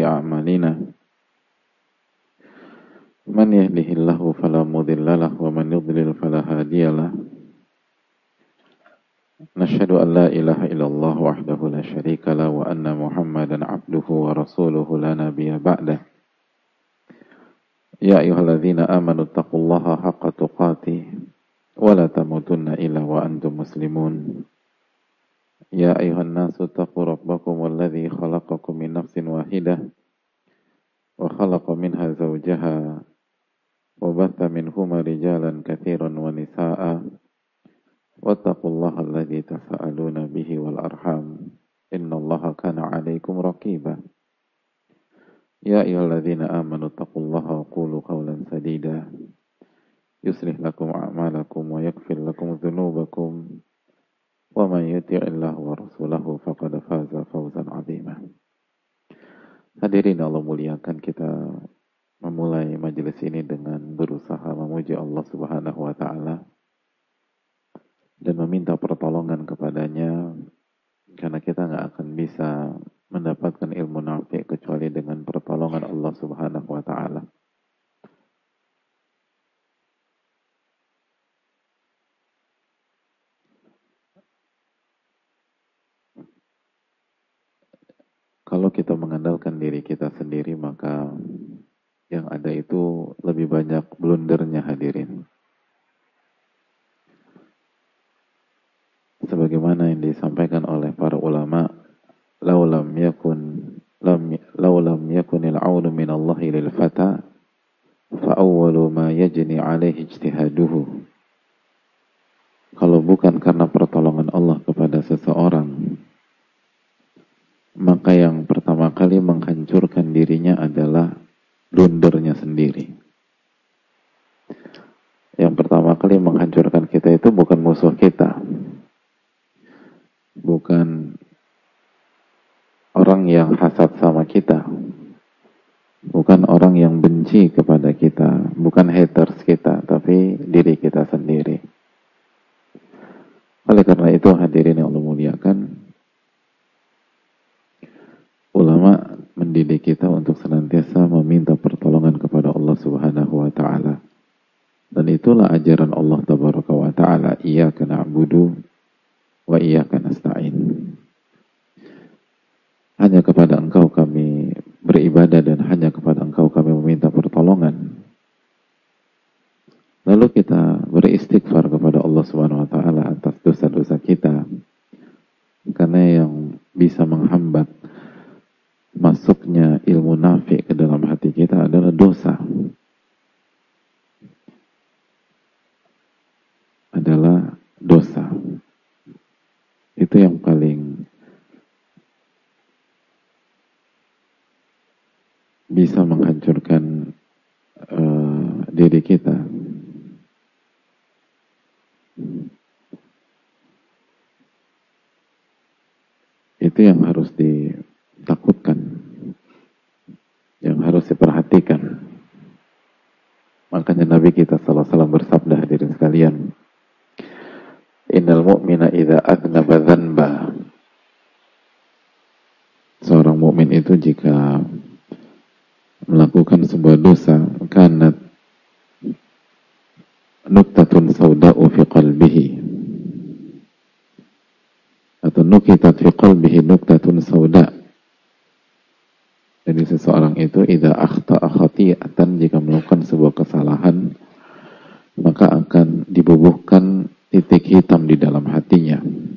أعمالنا من يهده الله فلا مضل له ومن يضلل فلا هادي له نشهد أن لا إله إلا الله وحده لا شريك له وأن محمدا عبده ورسوله لا نبي بعده يا أيها الذين آمنوا اتقوا الله حق تقاته ولا تموتن إلا وأنتم مسلمون يا أيها الناس اتقوا ربكم الذي خلقكم من نفس واحدة وخلق منها زوجها وبث منهما رجالا كثيرا ونساء واتقوا الله الذي تساءلون به والأرحام إن الله كان عليكم رقيبا يا أيها الذين آمنوا اتقوا الله وقولوا قولا سديدا يصلح لكم أعمالكم ويغفر لكم ذنوبكم ومن يطع الله ورسوله فقد فاز فوزا عظيما. Hadirin Allah muliakan, kita memulai majelis ini dengan berusaha memuji Allah Subhanahu wa taala dan meminta pertolongan kepadanya, karena kita nggak akan bisa mendapatkan ilmu nafi kecuali dengan pertolongan Allah Subhanahu wa taala. Kalau kita mengandalkan diri kita sendiri, maka yang ada itu lebih banyak blundernya, hadirin. Sebagaimana yang disampaikan oleh para ulama, laulam yakunil aunu min Allah lil fata fa awwalu ma yajni alaihi ijtihaduhu. Kalau bukan karena pertolongan Allah kepada seseorang, maka yang pertama kali menghancurkan dirinya adalah blundernya sendiri. Yang pertama kali menghancurkan kita itu bukan musuh kita, bukan orang yang hasad sama kita, bukan orang yang benci kepada kita, bukan haters kita, tapi diri kita sendiri. Oleh karena itu, hadirin yang Allah muliakan, ulama mendidik kita untuk senantiasa meminta pertolongan kepada Allah Subhanahu wa taala. Dan itulah ajaran Allah Tabaraka wa taala, iyyaka na'budu wa iyyaka nasta'in. Hanya kepada Engkau kami beribadah dan hanya kepada Engkau kami meminta pertolongan. Lalu kita beristighfar kepada Allah Subhanahu wa taala atas dosa-dosa kita, karena yang bisa menghambat masuknya ilmu nafi ke dalam hati kita adalah dosa. Adalah dosa. Itu yang paling bisa menghancurkan diri kita. Itu yang harus ditakutkan, yang harus diperhatikan. Makanya Nabi kita sallallahu alaihi wasallam bersabda, hadirin sekalian, innal mu'mina idza adznaba dzanba. Seorang mukmin itu jika melakukan sebuah dosa, kanat nuktatun sauda'u fi qalbihi, atau nukitat fi qalbihi nuktatun sauda. Jadi seseorang itu idza akhta'a khati'atan, jika melakukan sebuah kesalahan, maka akan dibubuhkan titik hitam di dalam hatinya.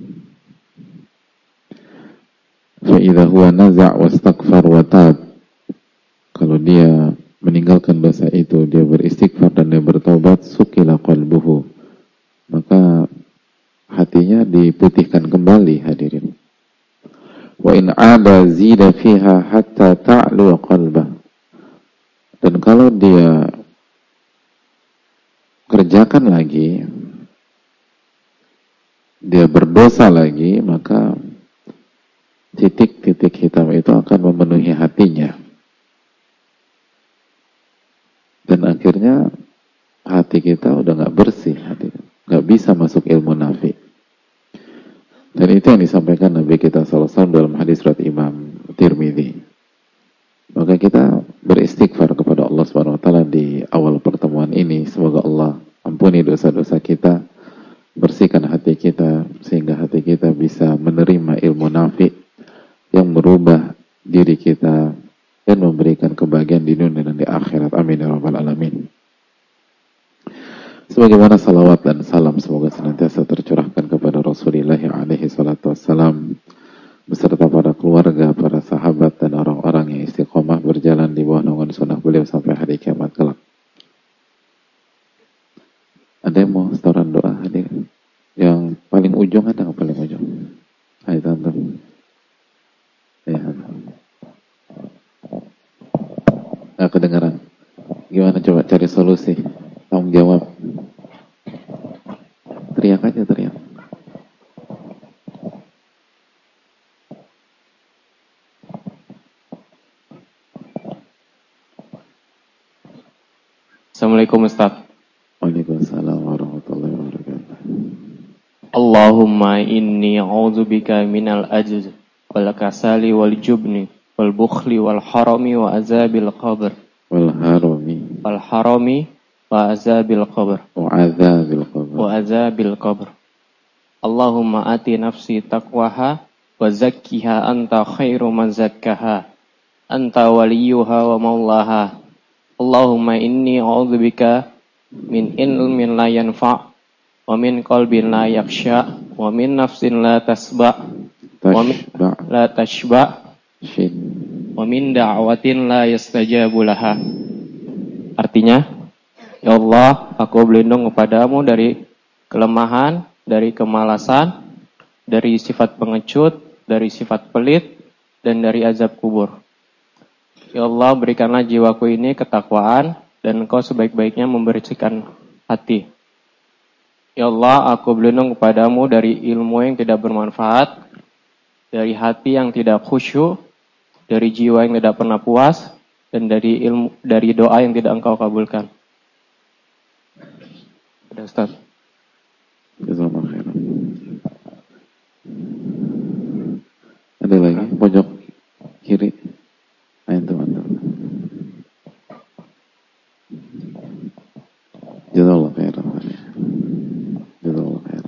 Fa idza huwa naza' wastaghfar wa tab, kalau dia meninggalkan dosa itu, dia beristighfar dan dia bertaubat, sukila qalbuhu, maka hatinya diputihkan kembali, hadirin. Wa in 'ada zida fiha hatta ta'lu qalbah. Dan kalau dia kerjakan lagi, dia berdosa lagi, maka titik-titik hitam itu akan memenuhi hatinya. Dan akhirnya hati kita udah gak bersih, gak bisa masuk ilmu nafi. Dan itu yang disampaikan Nabi kita sallallahu alaihi wasallam dalam hadis riwayat Imam Tirmidzi. Maka kita beristighfar kepada Allah Subhanahu wa taala di awal pertemuan ini. Semoga Allah ampuni dosa-dosa kita, bersihkan hati kita sehingga hati kita bisa menerima ilmu nafi yang merubah diri kita dan memberikan kebahagiaan di dunia dan di akhirat. Amin ya rabbal alamin. Sebagaimana salawat dan salam semoga senantiasa tercurahkan kepada Rasulullah alaihi salatu wassalam beserta para keluarga, para sahabat dan orang-orang yang istiqomah berjalan di bawah naungan sunnah beliau sampai hari kiamat kelak. Ada yang mau setoran doa hadir? Yang paling ujung ada yang paling ujung? Hai tante. Ya. Nggak kedengaran. Gimana coba cari solusi? Tanggung jawab. Teriak aja, teriak. Assalamualaikum Ustaz. Waalaikumsalam warahmatullahi wabarakatuh. Allahumma inni a'udzubika minal ajz wal kasali wal jubni wal bukhli wal harami wa azabil qabr. Wal harami wa azabil qabr. wa azabil qabr. Allahumma ati nafsi taqwaha wa zakkiha anta khairu man zakkaha. Anta waliyuha wa maulaha. Allahumma inni a'udzubika min ilmin la yanfa' wa min qalbin la yakhsha wa min nafsin la tasba' wa min la tashba' wa min da'watin la yastajabu laha. Artinya, ya Allah, aku berlindung kepadamu dari kelemahan, dari kemalasan, dari sifat pengecut, dari sifat pelit, dan dari azab kubur. Ya Allah, berikanlah jiwaku ini ketakwaan, dan Engkau sebaik-baiknya membersihkan hati. Ya Allah, aku berlindung kepadamu dari ilmu yang tidak bermanfaat, dari hati yang tidak khusyuk, dari jiwa yang tidak pernah puas, dan dari doa yang tidak Engkau kabulkan. Sudah Ustaz. Jazakallahu khairan. Ada lagi pojok kiri. Ayo teman-teman. Jazakallahu khairan. Jazakallahu khairan.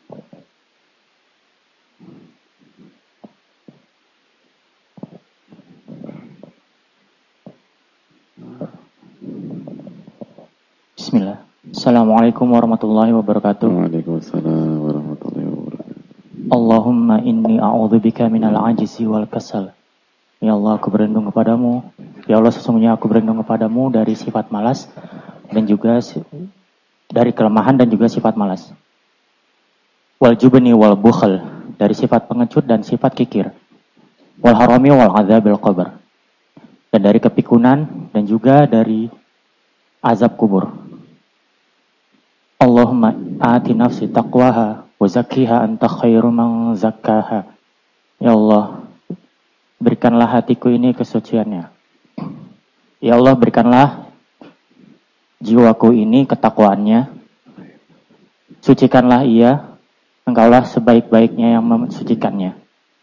Bismillah. Assalamualaikum warahmatullahi wabarakatuh. Waalaikumsalam warahmatullahi wabarakatuh. Allahumma inni a'udzubika minal ajzi wal kasal. Ya Allah, aku berlindung kepadamu. Ya Allah, sesungguhnya aku berlindung kepadamu dari sifat malas dan juga dari kelemahan dan juga sifat malas. Wal jubni wal bukhl, dari sifat pengecut dan sifat kikir. Wal harami wal azabil qabr, dan dari kepikunan dan juga dari azab kubur. Allahumma ati nafsi taqwaha wa zakkiha anta khairu man zakkaha. Ya Allah, berikanlah hatiku ini kesuciannya. Ya Allah, berikanlah jiwaku ini ketakwaannya. Sucikanlah ia, Engkaulah sebaik-baiknya yang mensucikannya.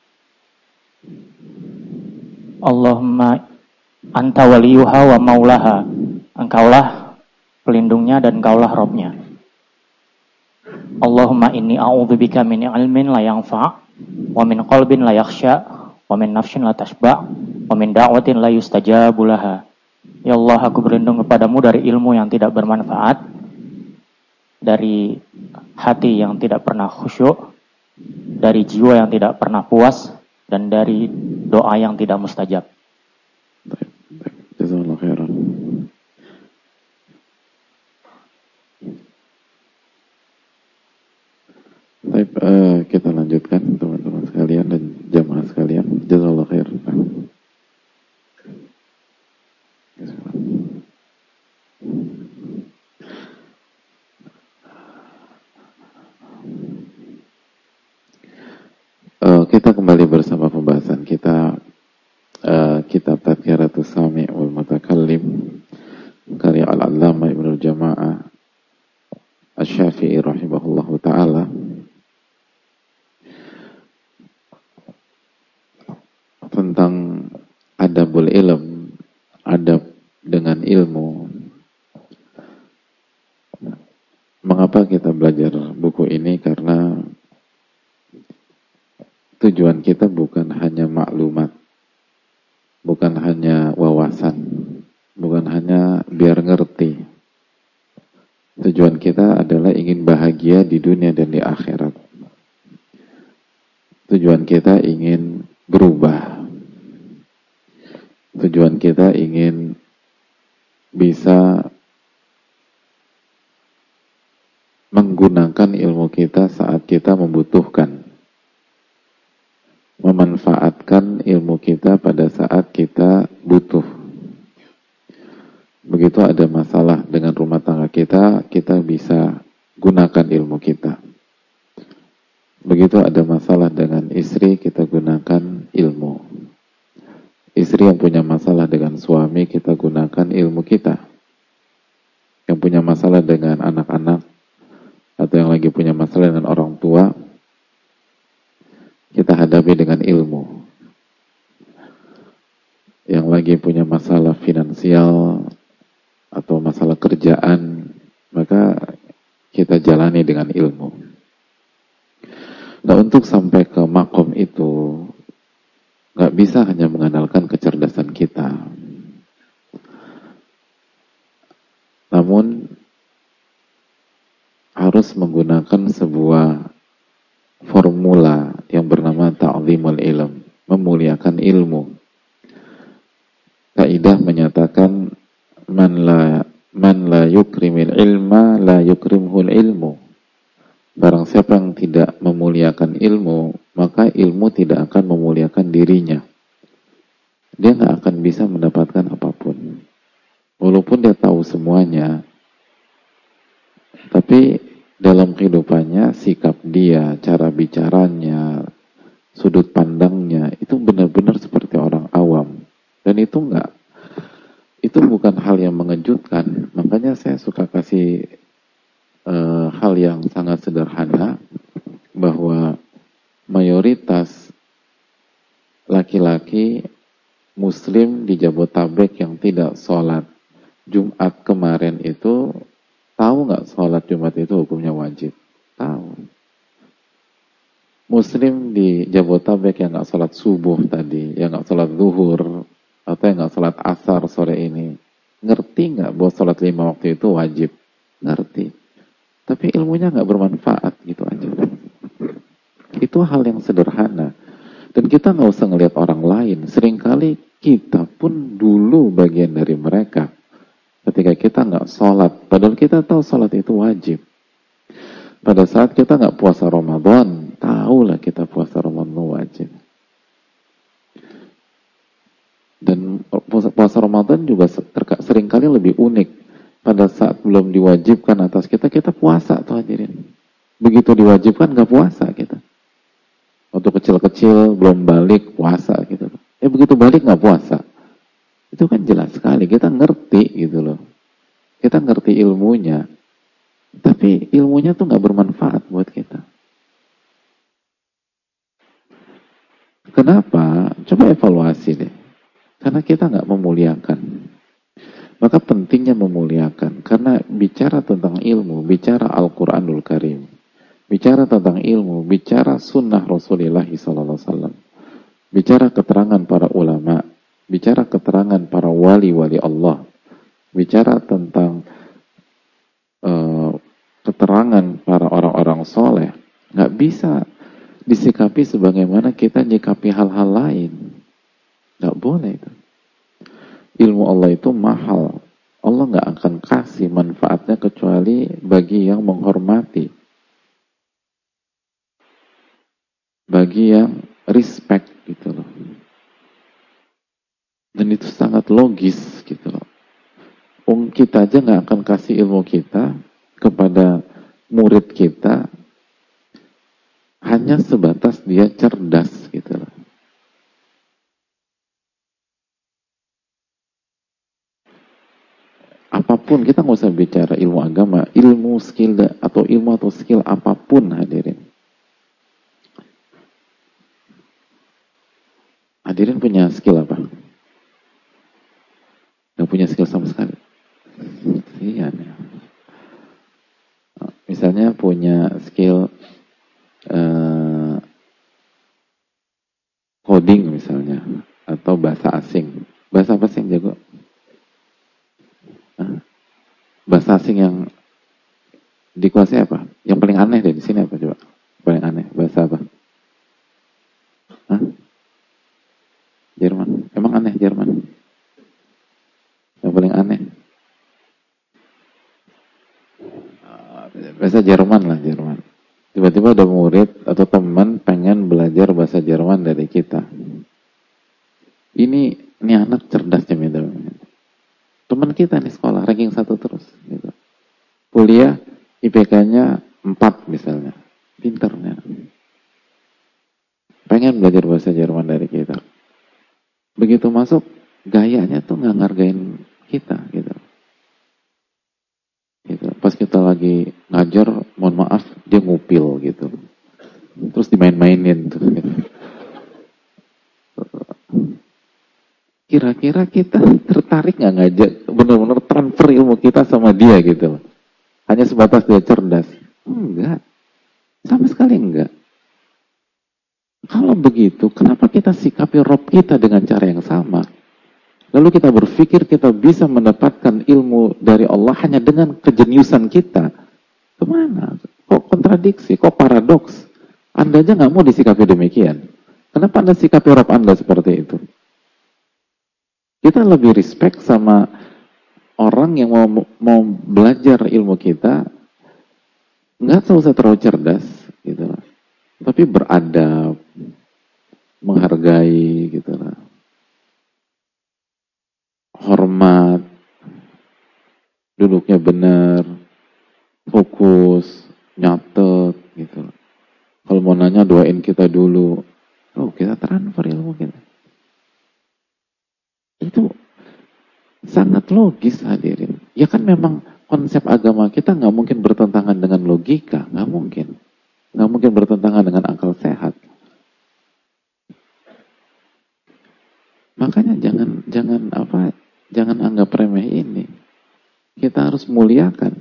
Allahumma anta waliyuha wa maulaha. Engkaulah pelindungnya dan Engkaulah Robnya. Allahumma inni a'udzubika min ilmin la yanfa' wa min qalbin la yakhsha wa min nafsin la tashba' wa min da'watin la yustajabu laha. Ya Allah, aku berlindung kepadamu dari ilmu yang tidak bermanfaat, dari hati yang tidak pernah khusyuk, dari jiwa yang tidak pernah puas, dan dari doa yang tidak mustajab. Jazakallahu khairan. Baik, kita lanjutkan teman-teman sekalian dan jamaah sekalian. Jazakallahu khairan. Kita kembali bersama pembahasan kita kitab Tadhkiratus Sami' wal Mutakallim karya Al-Allamah Ibnul Jama'ah Asy-Syafi'i rahimahullahu taala. kita belajar buku ini? Karena tujuan kita bukan hanya maklumat, bukan hanya wawasan, bukan hanya biar ngerti. Tujuan kita adalah ingin bahagia di dunia dan di akhirat. Tujuan kita ingin berubah. Tujuan kita ingin bisa menggunakan ilmu kita saat kita membutuhkan, memanfaatkan ilmu kita pada saat kita butuh. Begitu ada masalah dengan rumah tangga kita, kita bisa gunakan ilmu kita. Begitu ada masalah dengan istri, kita gunakan ilmu. Istri yang punya masalah dengan suami, kita gunakan ilmu kita. Yang punya masalah dengan anak-anak, atau yang lagi punya masalah dengan orang tua, kita hadapi dengan ilmu. Yang lagi punya masalah finansial atau masalah kerjaan, maka kita jalani dengan ilmu. Nah, untuk sampai ke makom itu, nggak bisa hanya mengandalkan kecerdasan kita. Namun harus menggunakan sebuah formula yang bernama ta'zimul ilm, memuliakan ilmu. Kaidah menyatakan man la yukrimil ilma la yukrimhul ilmu. Barang siapa yang tidak memuliakan ilmu, maka ilmu tidak akan memuliakan dirinya. Dia nggak akan bisa mendapatkan apapun. Walaupun dia tahu semuanya, tapi dalam kehidupannya, sikap dia, cara bicaranya, sudut pandangnya, itu benar-benar seperti orang awam. Dan itu bukan hal yang mengejutkan. Makanya saya suka kasih hal yang sangat sederhana, bahwa mayoritas laki-laki Muslim di Jabotabek yang tidak sholat Jumat kemarin itu, tahu nggak sholat Jumat itu hukumnya wajib? Tahu. Muslim di Jabotabek yang nggak sholat subuh tadi, yang nggak sholat zuhur, atau yang nggak sholat asar sore ini, ngerti nggak bahwa sholat 5 waktu itu wajib? Ngerti. Tapi ilmunya nggak bermanfaat, gitu aja. Itu hal yang sederhana. Dan kita nggak usah ngelihat orang lain. Seringkali kita pun dulu bagian dari mereka. Ketika kita nggak sholat, padahal kita tahu sholat itu wajib. Pada saat kita nggak puasa Ramadan, tahulah kita puasa Ramadan wajib. Dan puasa Ramadan juga seringkali lebih unik. Pada saat belum diwajibkan atas kita, kita puasa tuh hadirin. Begitu diwajibkan nggak puasa kita. Waktu kecil-kecil belum balik puasa gitu. Begitu balik nggak puasa. Itu kan jelas sekali, kita ngerti gitu loh. Kita ngerti ilmunya. Tapi ilmunya tuh nggak bermanfaat buat kita. Kenapa? Coba evaluasi deh. Karena kita nggak memuliakan. Maka pentingnya memuliakan. Karena bicara tentang ilmu, bicara Al-Quranul Karim. Bicara tentang ilmu, bicara sunnah Rasulullah SAW. Bicara keterangan para ulama. Bicara keterangan para wali-wali Allah. Bicara tentang keterangan para orang-orang soleh. Nggak bisa disikapi sebagaimana kita nyikapi hal-hal lain. Nggak boleh itu. Ilmu Allah itu mahal. Allah nggak akan kasih manfaatnya kecuali bagi yang menghormati. Bagi yang respect gitu loh. Dan itu sangat logis gitu loh. Kita aja nggak akan kasih ilmu kita kepada murid kita hanya sebatas dia cerdas gitu loh. Apapun, kita nggak usah bicara ilmu agama, ilmu skill atau skill apapun hadirin. Hadirin punya skill apa? Nggak punya skill sama sekali. Iya. misalnya punya skill coding misalnya, atau bahasa asing. Bahasa apa sih yang jago? Hah? Bahasa asing yang dikuasai apa? Yang paling aneh deh di sini apa coba? Paling aneh bahasa apa? Hah? Jerman. Emang aneh Jerman? Yang paling aneh? Bahasa Jerman lah, Jerman. Tiba-tiba ada murid atau teman pengen belajar bahasa Jerman dari kita. Ini anak cerdas gitu. Teman kita nih sekolah ranking 1 terus gitu. Kuliah IPK-nya 4 misalnya. Pinternya. Pengen belajar bahasa Jerman dari kita. Begitu masuk, gayanya tuh nggak ngargain kita gitu. Pas kita lagi ngajar, mohon maaf, dia ngupil gitu. Terus dimain-mainin tuh. Gitu. Kira-kira kita tertarik nggak ngajak, benar-benar transfer ilmu kita sama dia gitu loh. Hanya sebatas dia cerdas. Enggak. Sama sekali enggak. Kalau begitu, kenapa kita sikapi Rob kita dengan cara yang sama? Lalu kita berpikir kita bisa mendapatkan ilmu dari Allah hanya dengan kejeniusan kita. Kemana? Kok kontradiksi? Kok paradoks? Anda aja nggak mau disikapi demikian. Kenapa Anda sikapi Rob Anda seperti itu? Kita lebih respect sama orang yang mau belajar ilmu kita, nggak usah terlalu cerdas, gitu lah. Tapi beradab, menghargai, gitu lah. Hormat, duduknya benar, fokus, nyatet, gitu. Kalau mau nanya doain kita dulu. Oh, kita transfer ilmu kita. Itu sangat logis hadirin. Ya kan memang konsep agama kita nggak mungkin bertentangan dengan logika, nggak mungkin. Nggak mungkin bertentangan dengan akal sehat. Makanya jangan anggap remeh ini. Kita harus muliakan.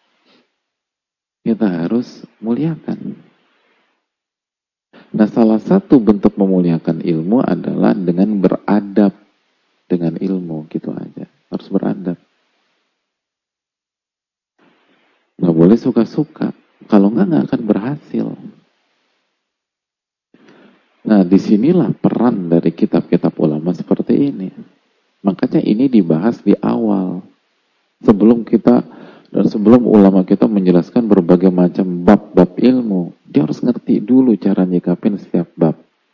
Kita harus muliakan. Nah, salah satu bentuk memuliakan ilmu adalah dengan beradab dengan ilmu, gitu aja. Harus beradab. Nggak boleh suka-suka. Kalau nggak akan berhasil. Nah, disinilah peran dari kitab-kitab ulama seperti ini. Makanya ini dibahas di awal. Sebelum ulama kita menjelaskan berbagai macam bab-bab ilmu, dia harus ngerti dulu cara nyikapin setiap bab.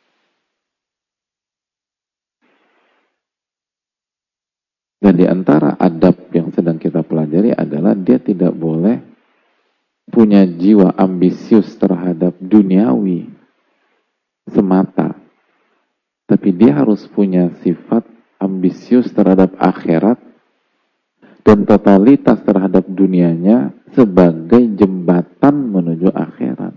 Dan di antara adab yang sedang kita pelajari adalah dia tidak boleh punya jiwa ambisius terhadap duniawi semata. Tapi dia harus punya sifat ambisius terhadap akhirat dan totalitas terhadap dunianya sebagai jembatan menuju akhirat.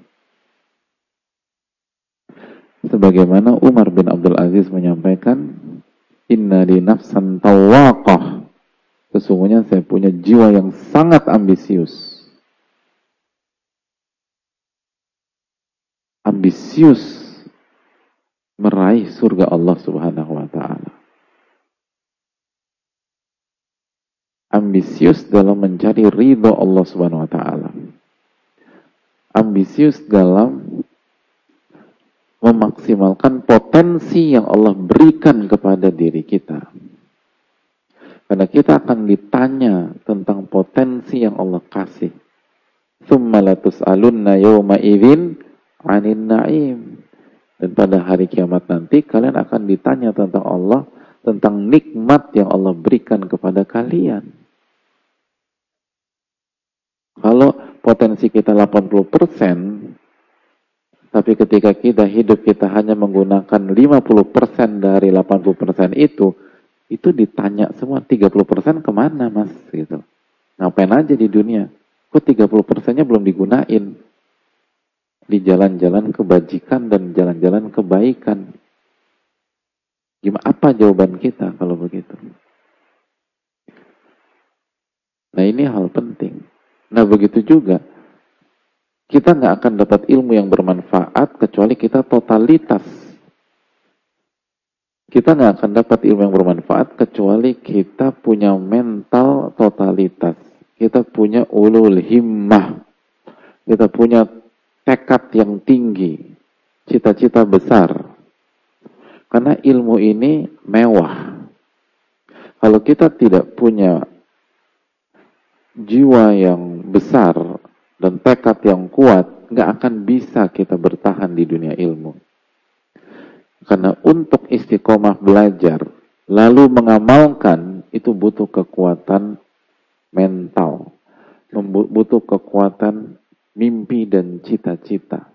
Sebagaimana Umar bin Abdul Aziz menyampaikan, inna li nafsan tawaqah. Sesungguhnya saya punya jiwa yang sangat ambisius. Ambisius meraih surga Allah Subhanahu wa ta'ala. Ambisius dalam mencari ridho Allah Subhanahu wa ta'ala. Ambisius dalam memaksimalkan potensi yang Allah berikan kepada diri kita. Karena kita akan ditanya tentang potensi yang Allah kasih. Tsumma latus'alunna yawma idzin 'anil na'im. Dan pada hari kiamat nanti kalian akan ditanya tentang Allah, tentang nikmat yang Allah berikan kepada kalian. Kalau potensi kita 80%, tapi ketika kita hidup kita hanya menggunakan 50% dari 80% itu ditanya semua 30% kemana mas? Gitu. Ngapain aja di dunia? Kok 30%-nya belum digunain? Di jalan-jalan kebajikan dan jalan-jalan kebaikan. Gimana, apa jawaban kita kalau begitu? Nah ini hal penting. Nah begitu juga Kita nggak akan dapat ilmu yang bermanfaat kecuali kita totalitas. Kita nggak akan dapat ilmu yang bermanfaat kecuali kita punya mental totalitas. Kita punya ulul himmah. Kita punya tekad yang tinggi. Cita-cita besar. Karena ilmu ini mewah. Kalau kita tidak punya jiwa yang besar dan tekad yang kuat, nggak akan bisa kita bertahan di dunia ilmu. Karena untuk istiqomah belajar, lalu mengamalkan, itu butuh kekuatan mental, butuh kekuatan mimpi dan cita-cita.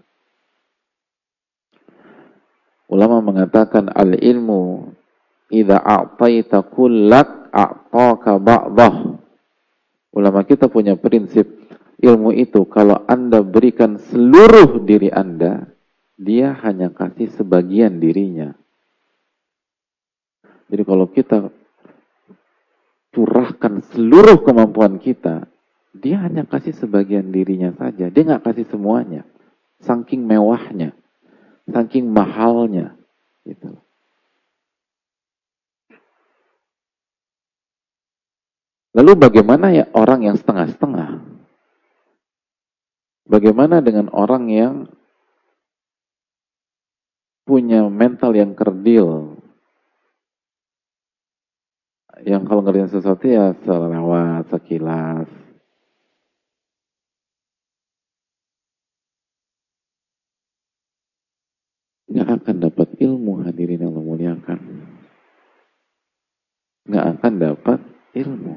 Ulama mengatakan al-ilmu idza a'taita kullak a'taka ba'dah. Ulama kita punya prinsip, ilmu itu kalau Anda berikan seluruh diri Anda, dia hanya kasih sebagian dirinya. Jadi kalau kita curahkan seluruh kemampuan kita, dia hanya kasih sebagian dirinya saja. Dia nggak kasih semuanya. Saking mewahnya, saking mahalnya. Gitu. Lalu bagaimana ya orang yang setengah-setengah? Bagaimana dengan orang yang punya mental yang kerdil, yang kalau ngerjain sesuatu ya selewat, sekilas. Nggak akan dapat ilmu, hadirin yang Allah muliakan. Nggak akan dapat ilmu.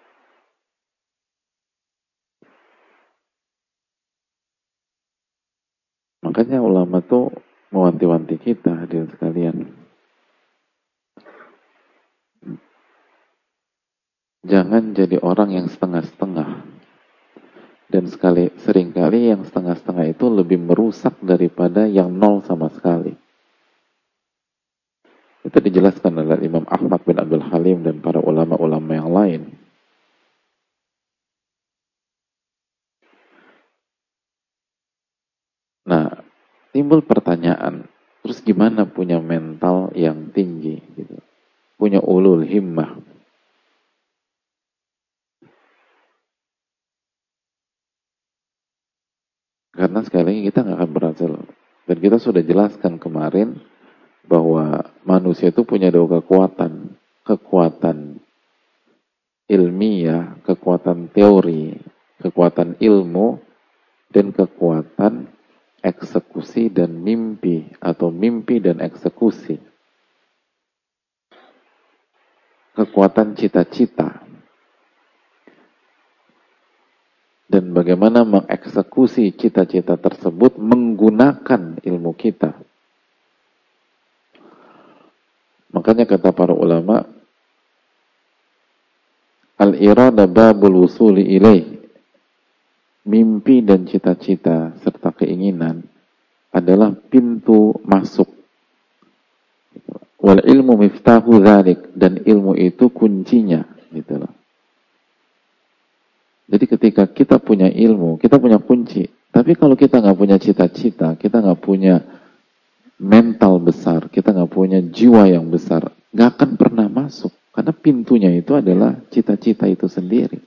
Makanya ulama tuh mewanti-wanti kita, hadirin sekalian. Jangan jadi orang yang setengah-setengah. Dan seringkali yang setengah-setengah itu lebih merusak daripada yang nol sama sekali. Itu dijelaskan oleh Imam Ahmad bin Abdul Halim dan para ulama-ulama yang lain. Nah, timbul pertanyaan, terus gimana punya mental yang tinggi? Gitu. Punya ulul himmah. Karena sekali lagi kita nggak akan berhasil. Dan kita sudah jelaskan kemarin bahwa manusia itu punya dua kekuatan. Kekuatan ilmiah, kekuatan teori, kekuatan ilmu, dan kekuatan eksekusi dan mimpi, atau mimpi dan eksekusi. Kekuatan cita-cita. Dan bagaimana mengeksekusi cita-cita tersebut menggunakan ilmu kita. Makanya kata para ulama, al-irada babul wusuli ilaih. Mimpi dan cita-cita serta keinginan adalah pintu masuk. Wal ilmu miftahu dzalik, dan ilmu itu kuncinya, gitu loh. Jadi ketika kita punya ilmu, kita punya kunci. Tapi kalau kita nggak punya cita-cita, kita nggak punya mental besar, kita nggak punya jiwa yang besar, nggak akan pernah masuk. Karena pintunya itu adalah cita-cita itu sendiri.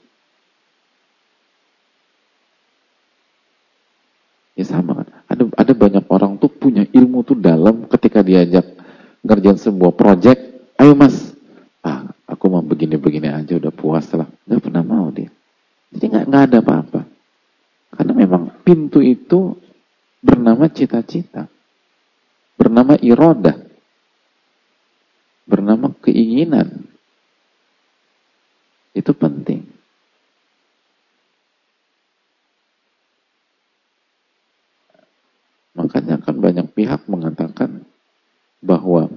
Ya sama kan. Ada banyak orang tuh punya ilmu tuh dalam, ketika diajak ngerjain sebuah project, ayo mas, aku mau begini-begini aja udah puas lah. Nggak pernah mau dia. Jadi nggak ada apa-apa. Karena memang pintu itu bernama cita-cita, bernama irodah, bernama keinginan. Itu penting. Makanya kan banyak pihak mengatakan bahwa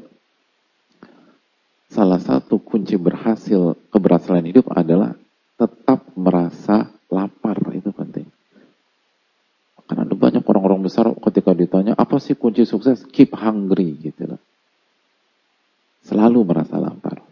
salah satu kunci keberhasilan hidup adalah tetap merasa lapar. Itu penting. Karena ada banyak orang-orang besar ketika ditanya, apa sih kunci sukses? Keep hungry, gitu loh. Selalu merasa lapar.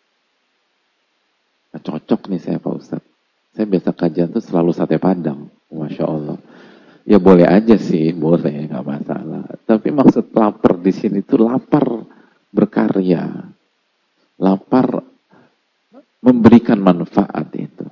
Nah, cocok nih saya Pak Ustadz. Saya biasa kajian tuh selalu sate padang. Masya Allah. Ya boleh aja sih, boleh, nggak masalah. Tapi maksud lapar di sini tuh lapar berkarya, lapar memberikan manfaat itu.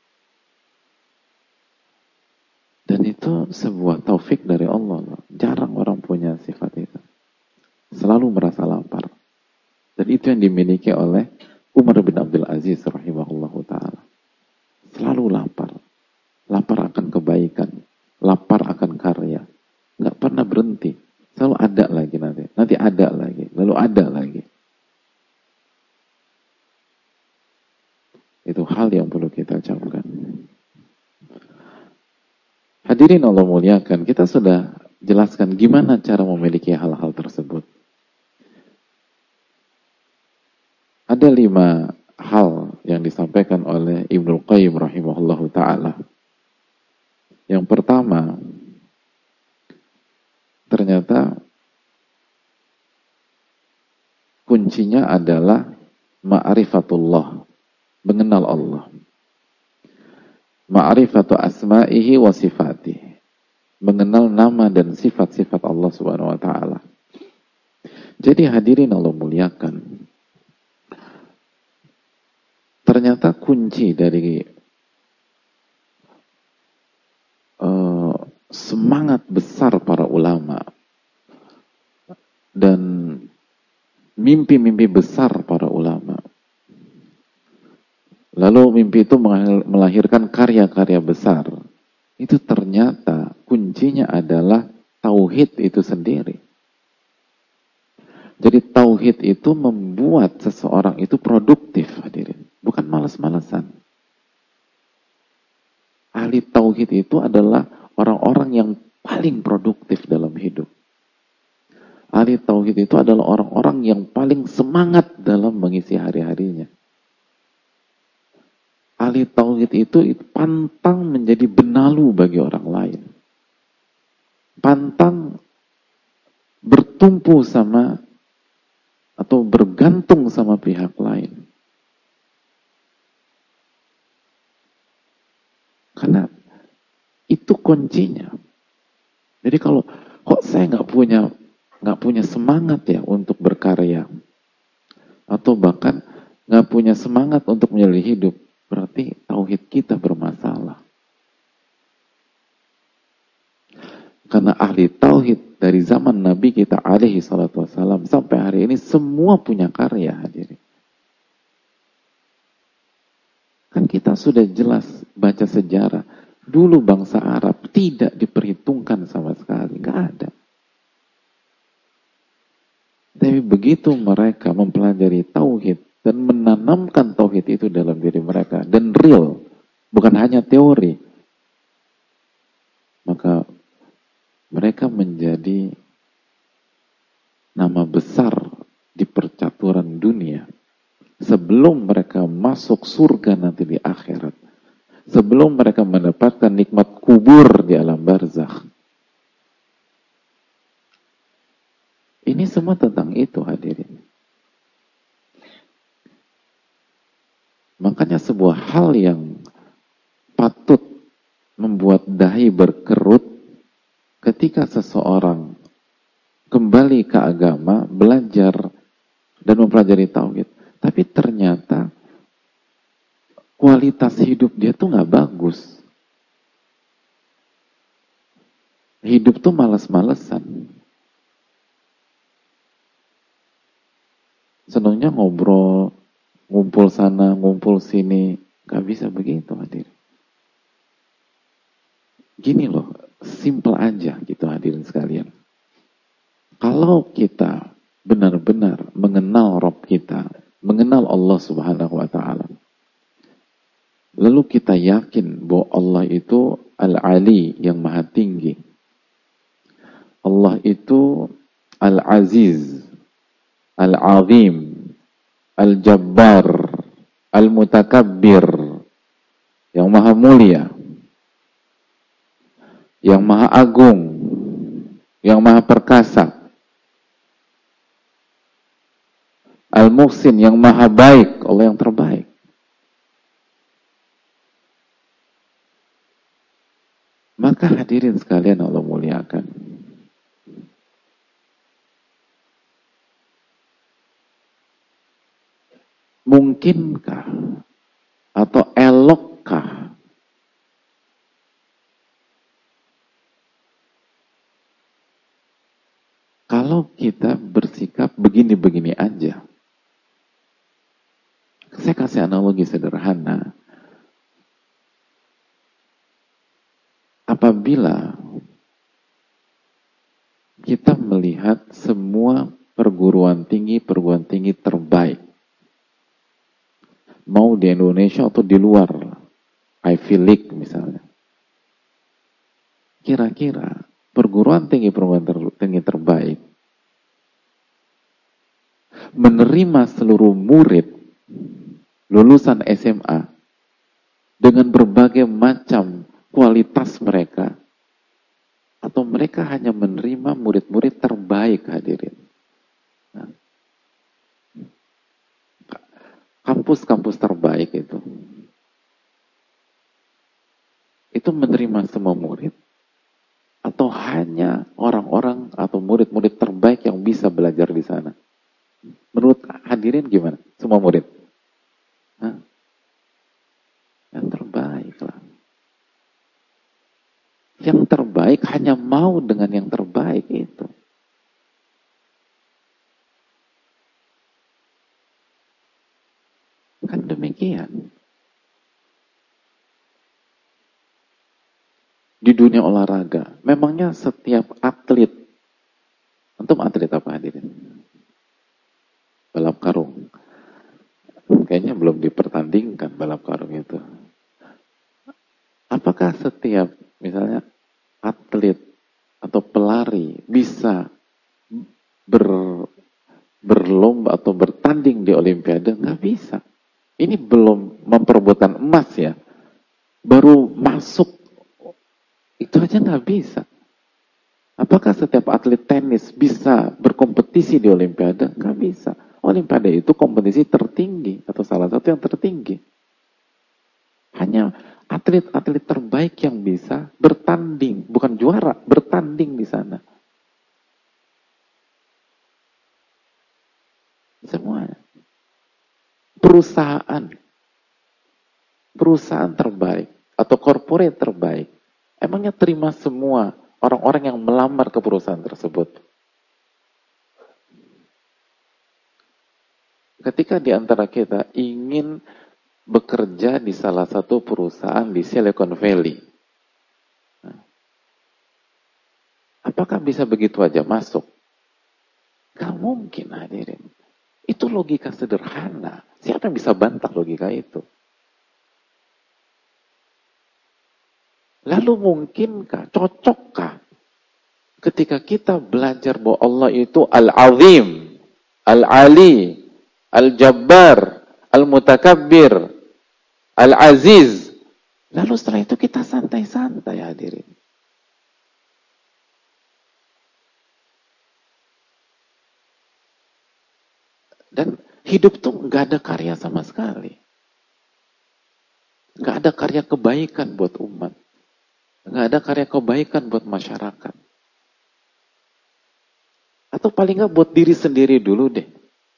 Dan itu sebuah taufik dari Allah. Jarang orang punya sifat itu. Selalu merasa lapar. Dan itu yang dimiliki oleh Umar bin Abdul Aziz rahimahullahu ta'ala. Selalu lapar. Lapar akan kebaikan. Lapar akan karya. Nggak pernah berhenti. Selalu ada lagi nanti. Nanti ada lagi. Lalu ada lagi. Itu hal yang perlu kita camkan. Hadirin Allah muliakan. Kita sudah jelaskan gimana cara memiliki hal-hal tersebut. Ada 5 hal yang disampaikan oleh Ibnul Qayyim rahimahullahu ta'ala. Yang pertama, ternyata kuncinya adalah ma'rifatullah, mengenal Allah. Ma'rifatu asma'ihi wa sifatihi, mengenal nama dan sifat-sifat Allah Subhanahu wa ta'ala. Jadi hadirin Allah muliakan, ternyata kunci dari semangat besar para ulama dan mimpi-mimpi besar para ulama, lalu mimpi itu melahirkan karya-karya besar, itu ternyata kuncinya adalah tauhid itu sendiri. Jadi tauhid itu membuat seseorang itu produktif, hadirin, bukan malas-malasan. Ahli tauhid itu adalah orang-orang yang paling produktif dalam hidup. Ahli tauhid itu adalah orang-orang yang paling semangat dalam mengisi hari-harinya. Ahli tauhid itu pantang menjadi benalu bagi orang lain. Pantang bertumpu sama atau bergantung sama pihak lain. Karena itu kuncinya. Jadi kalau kok saya nggak punya semangat ya untuk berkarya, atau bahkan nggak punya semangat untuk menjalani hidup, berarti tauhid kita bermasalah. Karena ahli tauhid dari zaman Nabi kita alaihi salatu wassalam sampai hari ini semua punya karya, hadirin. Kan kita sudah jelas baca sejarah. Dulu bangsa Arab tidak diperhitungkan sama sekali. Nggak ada. Tapi begitu mereka mempelajari tauhid dan menanamkan tauhid itu dalam diri mereka. Dan real. Bukan hanya teori. Maka mereka menjadi nama besar di percaturan dunia. Sebelum mereka masuk surga nanti di akhirat. Sebelum mereka mendapatkan nikmat kubur di alam barzakh. Ini semua tentang itu, hadirin. Makanya sebuah hal yang patut membuat dahi berkerut ketika seseorang kembali ke agama, belajar dan mempelajari tauhid. Tapi ternyata kualitas hidup dia tuh nggak bagus. Hidup tuh malas-malesan. Senangnya ngobrol, ngumpul sana, ngumpul sini. Nggak bisa begitu, hadirin. Gini loh, simple aja gitu, hadirin sekalian. Kalau kita benar-benar mengenal Rabb kita, mengenal Allah Subhanahu wa ta'ala, lalu kita yakin bahwa Allah itu Al-Ali, yang maha tinggi. Allah itu Al-Aziz, Al-Azim, Al-Jabbar, Al-Mutakabbir, yang maha mulia, yang maha agung, yang maha perkasa. Al-Muhsin, yang maha baik, Allah yang terbaik. Maka hadirin sekalian Allah muliakan, mungkinkah atau elokkah kalau kita bersikap begini-begini aja? Saya kasih analogi sederhana. Apabila kita melihat semua perguruan tinggi terbaik, mau di Indonesia atau di luar, Ivy League misalnya, kira-kira perguruan tinggi terbaik menerima seluruh murid lulusan SMA dengan berbagai macam kualitas mereka, atau mereka hanya menerima murid-murid terbaik, hadirin? Nah, kampus-kampus terbaik itu menerima semua murid, atau hanya orang-orang atau murid-murid terbaik yang bisa belajar di sana? Menurut hadirin gimana? Semua murid? Hah? Yang terbaik lah. Yang terbaik hanya mau dengan yang terbaik itu. Kan demikian. Di dunia olahraga, memangnya setiap atlet, antum atlet apa hadirin? Balap karung. Kayaknya belum dipertandingkan balap karung itu. Apakah setiap misalnya atlet atau pelari bisa berlomba atau bertanding di Olimpiade? Nggak bisa. Ini belum memperebutkan emas ya. Baru masuk, itu aja nggak bisa. Apakah setiap atlet tenis bisa berkompetisi di Olimpiade? Nggak bisa. Olimpiade itu kompetisi tertinggi atau salah satu yang tertinggi. Hanya atlet-atlet terbaik yang bisa bertanding, bukan juara, bertanding di sana. Semuanya. Perusahaan terbaik atau corporate terbaik, emangnya terima semua orang-orang yang melamar ke perusahaan tersebut? Ketika di antara kita ingin bekerja di salah satu perusahaan di Silicon Valley, apakah bisa begitu aja masuk? Gak mungkin, hadirin. Itu logika sederhana. Siapa yang bisa bantah logika itu? Lalu mungkinkah, cocokkah ketika kita belajar bahwa Allah itu Al-Azim, Al-Ali, Al-Jabbar, Al-Mutakabbir, Al-Aziz, lalu setelah itu kita santai-santai, hadirin? Dan hidup tuh nggak ada karya sama sekali. Nggak ada karya kebaikan buat umat. Nggak ada karya kebaikan buat masyarakat. Atau paling nggak buat diri sendiri dulu deh.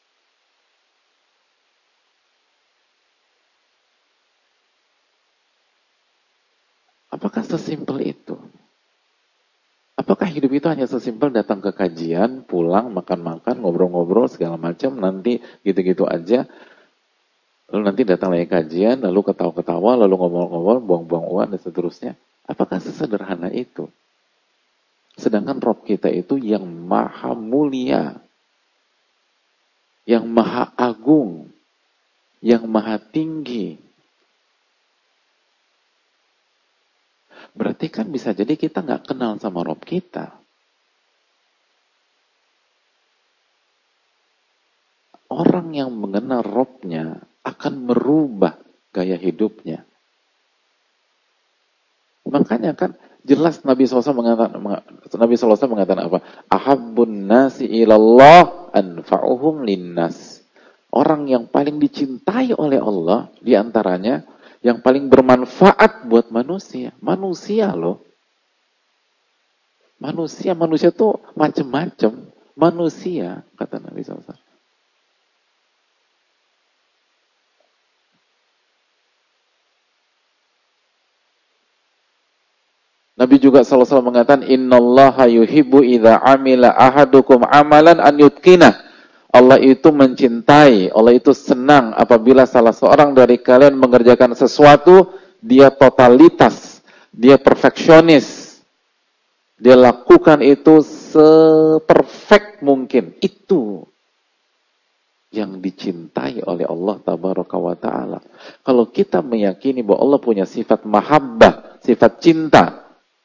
Apakah sesimpel itu? Apakah hidup itu hanya sesimpel datang ke kajian, pulang, makan-makan, ngobrol-ngobrol, segala macam, nanti gitu-gitu aja, lalu nanti datang lagi kajian, lalu ketawa-ketawa, lalu ngobrol-ngobrol, buang-buang uang, dan seterusnya? Apakah sesederhana itu? Sedangkan Rabb kita itu yang maha mulia, yang maha agung, yang maha tinggi. Berarti kan bisa jadi kita nggak kenal sama Rabb kita. Orang yang mengenal Rabb-nya akan merubah gaya hidupnya. Makanya kan jelas Nabi SAW mengatakan apa? Ahabbun nasi ilallah anfa'uhum linnas. Orang yang paling dicintai oleh Allah diantaranya yang paling bermanfaat buat manusia. Manusia loh. Manusia tuh macem-macem. Manusia, kata Nabi SAW. Nabi juga SAW mengatakan, Innallaha yuhibbu idza amila ahadukum amalan an yutqinah. Allah itu mencintai, Allah itu senang apabila salah seorang dari kalian mengerjakan sesuatu, dia totalitas, dia perfeksionis. Dia lakukan itu seperfect mungkin. Itu yang dicintai oleh Allah Tabaraka wa Ta'ala. Kalau kita meyakini bahwa Allah punya sifat mahabbah, sifat cinta,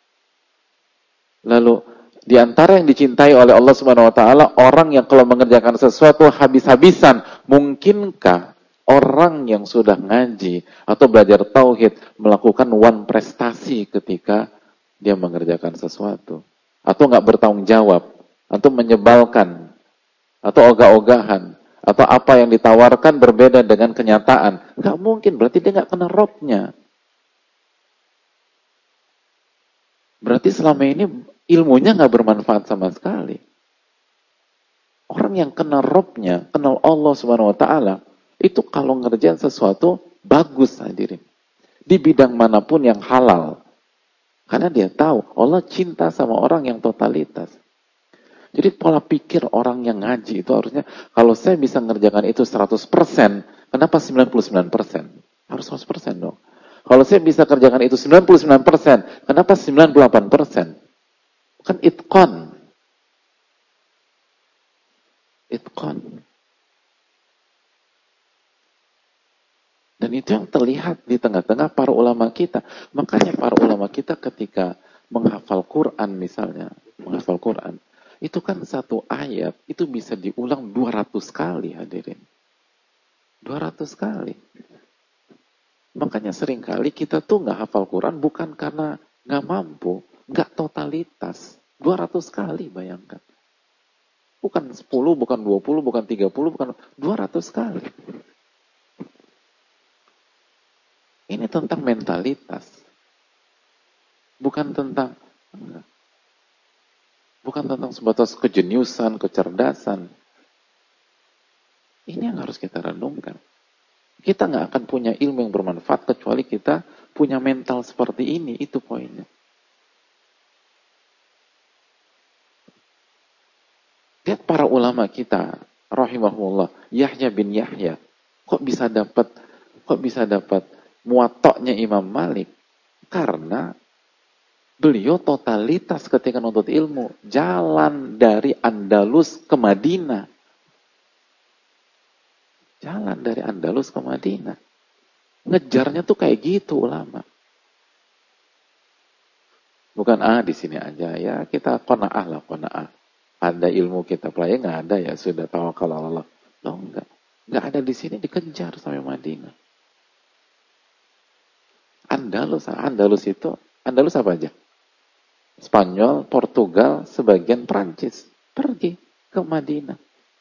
lalu di antara yang dicintai oleh Allah Subhanahu wa Ta'ala, orang yang kalau mengerjakan sesuatu habis-habisan, mungkinkah orang yang sudah ngaji atau belajar tauhid melakukan one prestasi ketika dia mengerjakan sesuatu, atau nggak bertanggung jawab, atau menyebalkan, atau ogah-ogahan, atau apa yang ditawarkan berbeda dengan kenyataan? Nggak mungkin, berarti dia nggak kena robnya. Berarti selama ini ilmunya nggak bermanfaat sama sekali. Orang yang kenal robnya, kenal Allah Subhanahu Wa Taala, itu kalau ngerjain sesuatu bagus hadirin. Di bidang manapun yang halal. Karena dia tahu Allah cinta sama orang yang totalitas. Jadi pola pikir orang yang ngaji itu harusnya, kalau saya bisa ngerjakan itu 100%, kenapa 99%? Harus 100% dong. Kalau saya bisa kerjakan itu 99%, kenapa 98%? Kan itqan. Itqan. Dan itu yang terlihat di tengah-tengah para ulama kita. Makanya para ulama kita ketika menghafal Quran misalnya, menghafal Quran, itu kan satu ayat, itu bisa diulang 200 kali hadirin. 200 kali. Makanya seringkali kita tuh nggak hafal Quran bukan karena nggak mampu, nggak totalitas. 200 kali bayangkan. Bukan 10, bukan 20, bukan 30, bukan 200 kali. Ini tentang mentalitas. Bukan tentang sebatas kejeniusan, kecerdasan. Ini yang harus kita renungkan. Kita nggak akan punya ilmu yang bermanfaat kecuali kita punya mental seperti ini. Itu poinnya. Lihat para ulama kita, rahimahullah, Yahya bin Yahya, kok bisa dapat muwatta'nya Imam Malik? Karena beliau totalitas ketika nuntut ilmu, jalan dari Andalus ke Madinah. Jalan dari Andalus ke Madinah. Ngejarnya tuh kayak gitu ulama. Bukan di sini aja ya, kita qanaah lah, qanaah. Ada ilmu kita pelajari, nggak ada ya sudah tawakal Allah. Loh nggak ada di sini, dikejar sampai Madinah. Andalus apa aja? Spanyol, Portugal, sebagian Prancis, pergi ke Madinah.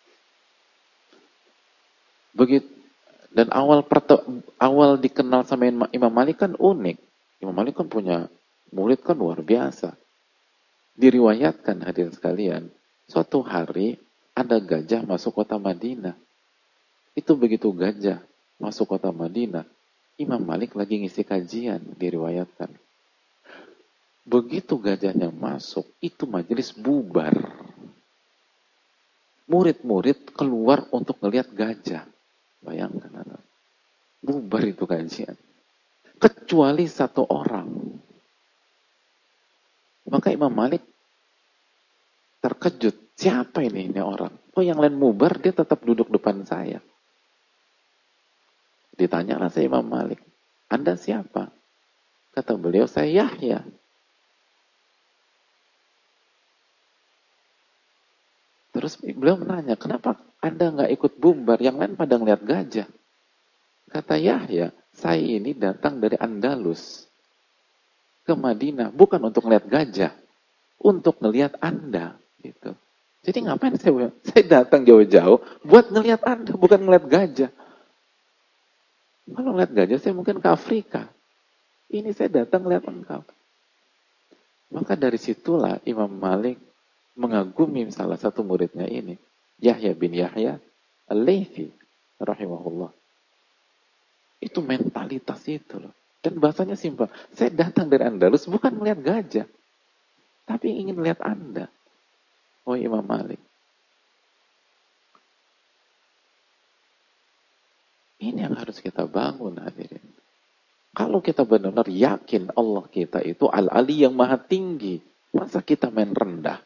Begitu. Dan awal dikenal sama Imam Malik kan unik. Imam Malik kan punya murid kan luar biasa. Diriwayatkan hadirin sekalian, suatu hari ada gajah masuk kota Madinah. Itu begitu gajah masuk kota Madinah, Imam Malik lagi ngisi kajian, diriwayatkan. Begitu gajahnya masuk, itu majelis bubar. Murid-murid keluar untuk melihat gajah. Bayangkan, bubar itu kajian. Kecuali satu orang. Maka Imam Malik terkejut. Siapa ini orang? Oh, yang lain bubar, dia tetap duduk depan saya. Ditanyalah saya Imam Malik, Anda siapa? Kata beliau, saya Yahya. Terus beliau menanya, kenapa Anda nggak ikut bubar? Yang lain pada ngeliat gajah. Kata Yahya, saya ini datang dari Andalus ke Madinah, bukan untuk ngeliat gajah, untuk ngeliat Anda. Gitu. Jadi ngapain saya datang jauh-jauh buat ngeliat Anda, bukan ngeliat gajah. Kalau ngeliat gajah, saya mungkin ke Afrika. Ini saya datang ngeliat engkau. Maka dari situlah Imam Malik mengagumi salah satu muridnya ini, Yahya bin Yahya Al-Laythi rahimahullah. Itu mentalitas itu loh. Dan bahasanya simpel. Saya datang dari Andalus bukan melihat gajah, tapi ingin melihat Anda. Oh Imam Malik. Ini yang harus kita bangun hadirin. Kalau kita benar-benar yakin Allah kita itu Al-Ali yang maha tinggi, masa kita main rendah?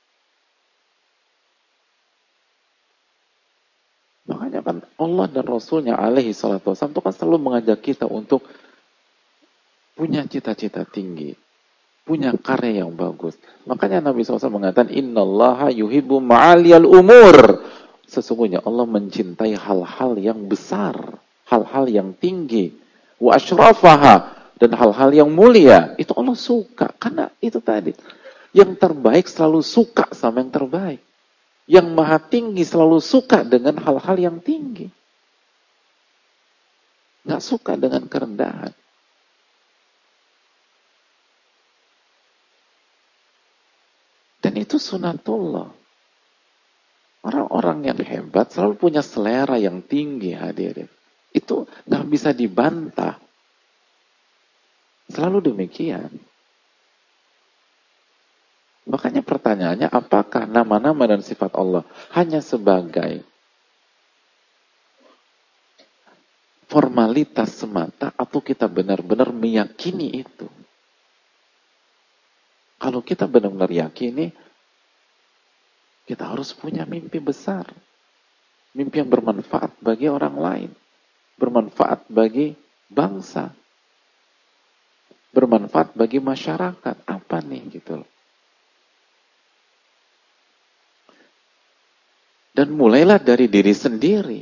Makanya kan Allah dan Rasulnya alaihi salatu wasallam itu kan selalu mengajak kita untuk punya cita-cita tinggi, punya karya yang bagus. Makanya Nabi SAW mengatakan, Innallaha yuhibbu ma'aliyal umur. Sesungguhnya Allah mencintai hal-hal yang besar, hal-hal yang tinggi. Wa ashrafaha, dan hal-hal yang mulia. Itu Allah suka. Karena itu tadi, yang terbaik selalu suka sama yang terbaik. Yang maha tinggi selalu suka dengan hal-hal yang tinggi. Nggak suka dengan kerendahan. Dan itu sunatullah. Orang-orang yang hebat selalu punya selera yang tinggi hadirin. Itu nggak bisa dibantah. Selalu demikian. Makanya pertanyaannya, apakah nama-nama dan sifat Allah hanya sebagai formalitas semata atau kita benar-benar meyakini itu? Kalau kita benar-benar yakini, kita harus punya mimpi besar. Mimpi yang bermanfaat bagi orang lain. Bermanfaat bagi bangsa. Bermanfaat bagi masyarakat. Apa nih gitu loh. Dan mulailah dari diri sendiri.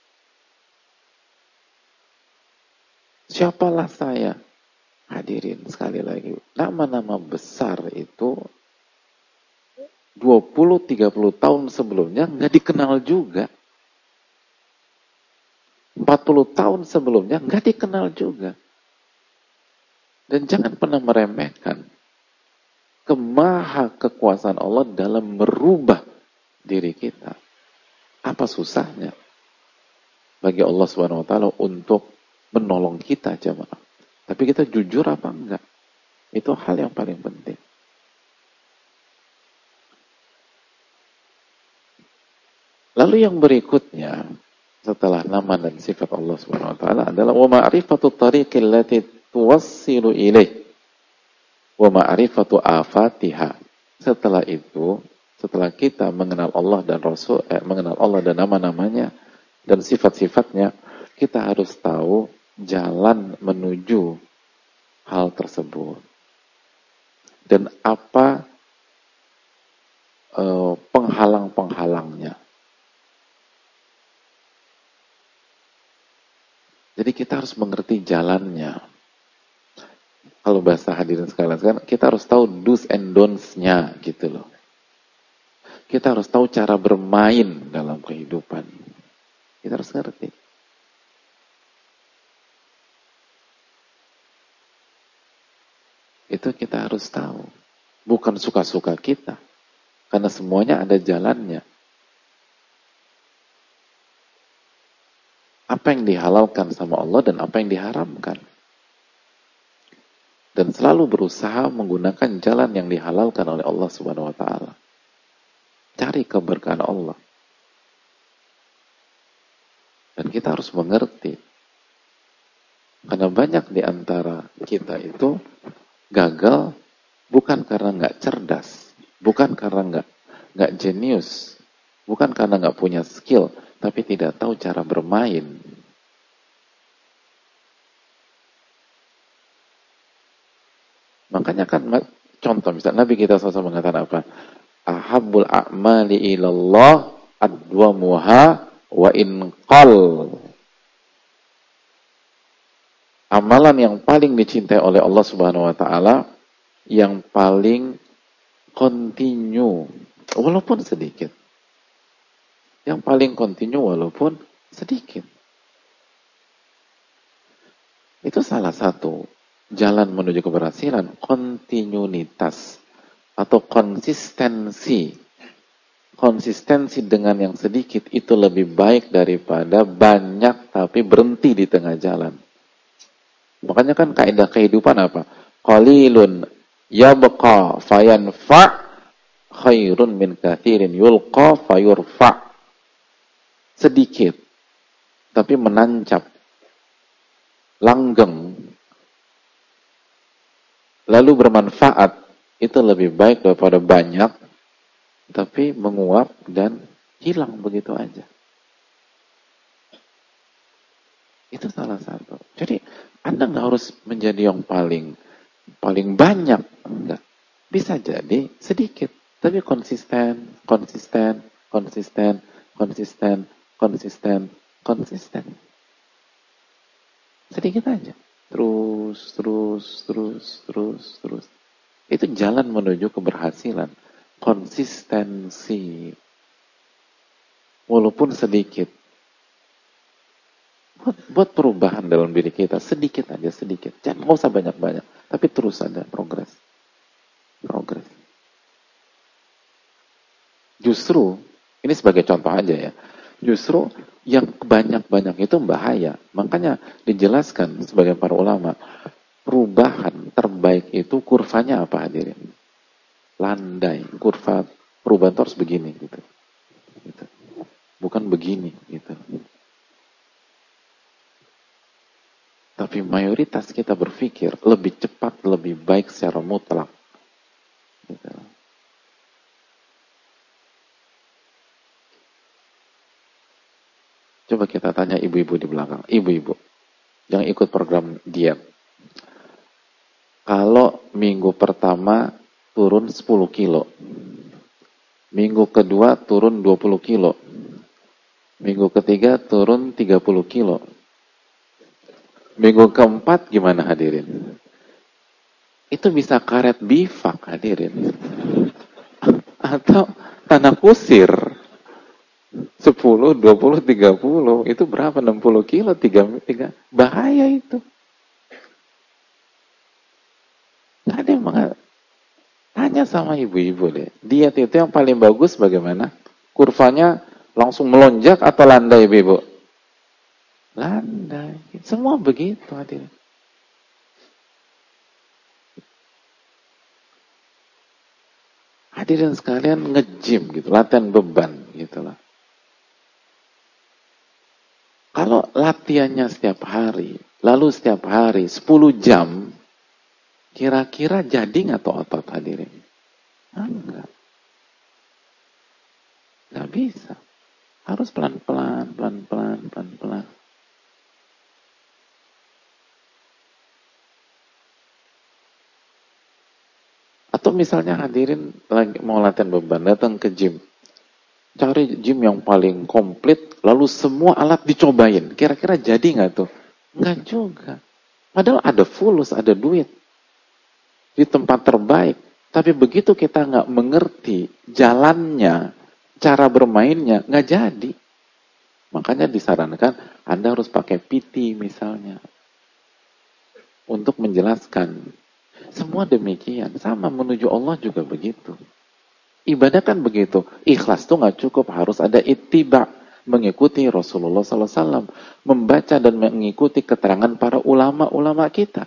Siapalah saya? Hadirin sekali lagi. Nama-nama besar itu 20-30 tahun sebelumnya nggak dikenal juga. 40 tahun sebelumnya nggak dikenal juga. Dan jangan pernah meremehkan kemaha kekuasaan Allah dalam merubah diri kita. Apa susahnya bagi Allah Subhanahu wa taala untuk menolong kita, jemaah? Tapi kita jujur apa enggak? Itu hal yang paling penting. Lalu yang berikutnya setelah nama dan sifat Allah Subhanahu wa taala adalah wa ma'rifatu tariqil lati tuwassilu ilaih wa ma'rifatu afatiha. Setelah itu, setelah kita mengenal Allah dan Rasul, mengenal Allah dan nama-namanya dan sifat-sifatnya, kita harus tahu jalan menuju hal tersebut. Dan apa penghalang-penghalangnya. Jadi kita harus mengerti jalannya. Kalau bahasa hadirin sekalian, kita harus tahu do's and don'ts-nya gitu loh. Kita harus tahu cara bermain dalam kehidupan. Kita harus ngerti. Itu kita harus tahu. Bukan suka-suka kita. Karena semuanya ada jalannya. Apa yang dihalalkan sama Allah dan apa yang diharamkan. Dan selalu berusaha menggunakan jalan yang dihalalkan oleh Allah Subhanahu wa taala. Cari keberkahan Allah. Dan kita harus mengerti. Karena banyak di antara kita itu gagal bukan karena nggak cerdas, bukan karena nggak jenius, bukan karena nggak punya skill, tapi tidak tahu cara bermain. Makanya kan contoh misalnya Nabi kita SAW mengatakan apa? Ahabbul a'mali ilallah adwamuha wa in qal. Amalan yang paling dicintai oleh Allah Subhanahu wa taala yang paling kontinu walaupun sedikit. Yang paling kontinu walaupun sedikit. Itu salah satu jalan menuju keberhasilan, kontinuitas atau konsistensi. Konsistensi dengan yang sedikit itu lebih baik daripada banyak tapi berhenti di tengah jalan. Makanya kan kaidah kehidupan apa? Qalilun yabqa fayanfa khairun min katsirin yulqa fayurfa. Sedikit tapi menancap, langgeng, lalu bermanfaat, itu lebih baik daripada banyak tapi menguap dan hilang begitu aja. Itu salah satu. Jadi Anda nggak harus menjadi yang paling banyak, enggak. Bisa jadi sedikit, tapi konsisten, konsisten, konsisten, konsisten, konsisten, konsisten. Sedikit aja. Terus, terus, terus, terus, terus. Itu jalan menuju keberhasilan. Konsistensi. Walaupun sedikit. Buat perubahan dalam diri kita. Sedikit aja, sedikit. Jangan, nggak usah banyak-banyak. Tapi terus ada progres. Progres. Justru, ini sebagai contoh aja ya. Justru yang banyak-banyak itu bahaya. Makanya dijelaskan sebagai para ulama, perubahan terbaik itu kurvanya apa hadirin? Landai. Kurva perubahan itu harus begini gitu. Bukan begini gitu. Tapi mayoritas kita berpikir lebih cepat, lebih baik secara mutlak. Gitu. Coba kita tanya ibu-ibu di belakang. Ibu-ibu yang ikut program diet. Kalau minggu pertama turun 10 kilo. Minggu kedua turun 20 kilo. Minggu ketiga turun 30 kilo. Minggu keempat gimana hadirin? Itu bisa karet bifak hadirin. Atau tanah kusir. 10, 20, 30. Itu berapa? 60 kilo? 3. Bahaya itu. Gak ada yang mengatakan. Tanya sama ibu-ibu deh. Diet itu yang paling bagus bagaimana? Kurvanya langsung melonjak atau landai ibu? Landai. Semua begitu hadirin. Hadirin sekalian nge-gym gitu, latihan beban gitu lah. Kalau latihannya setiap hari, lalu setiap hari 10 jam, kira-kira jadi nggak tuh otot hadirin? Enggak. Nggak bisa. Harus pelan-pelan, pelan-pelan, pelan-pelan. Atau misalnya hadirin lagi mau latihan beban, datang ke gym. Cari gym yang paling komplit, lalu semua alat dicobain. Kira-kira jadi nggak tuh? Nggak juga. Padahal ada fulus, ada duit. Di tempat terbaik. Tapi begitu kita nggak mengerti jalannya, cara bermainnya, nggak jadi. Makanya disarankan Anda harus pakai PT misalnya. Untuk menjelaskan. Semua demikian. Sama menuju Allah juga begitu. Ibadah kan begitu. Ikhlas tuh nggak cukup. Harus ada ittiba. Mengikuti Rasulullah SAW. Membaca dan mengikuti keterangan para ulama-ulama kita.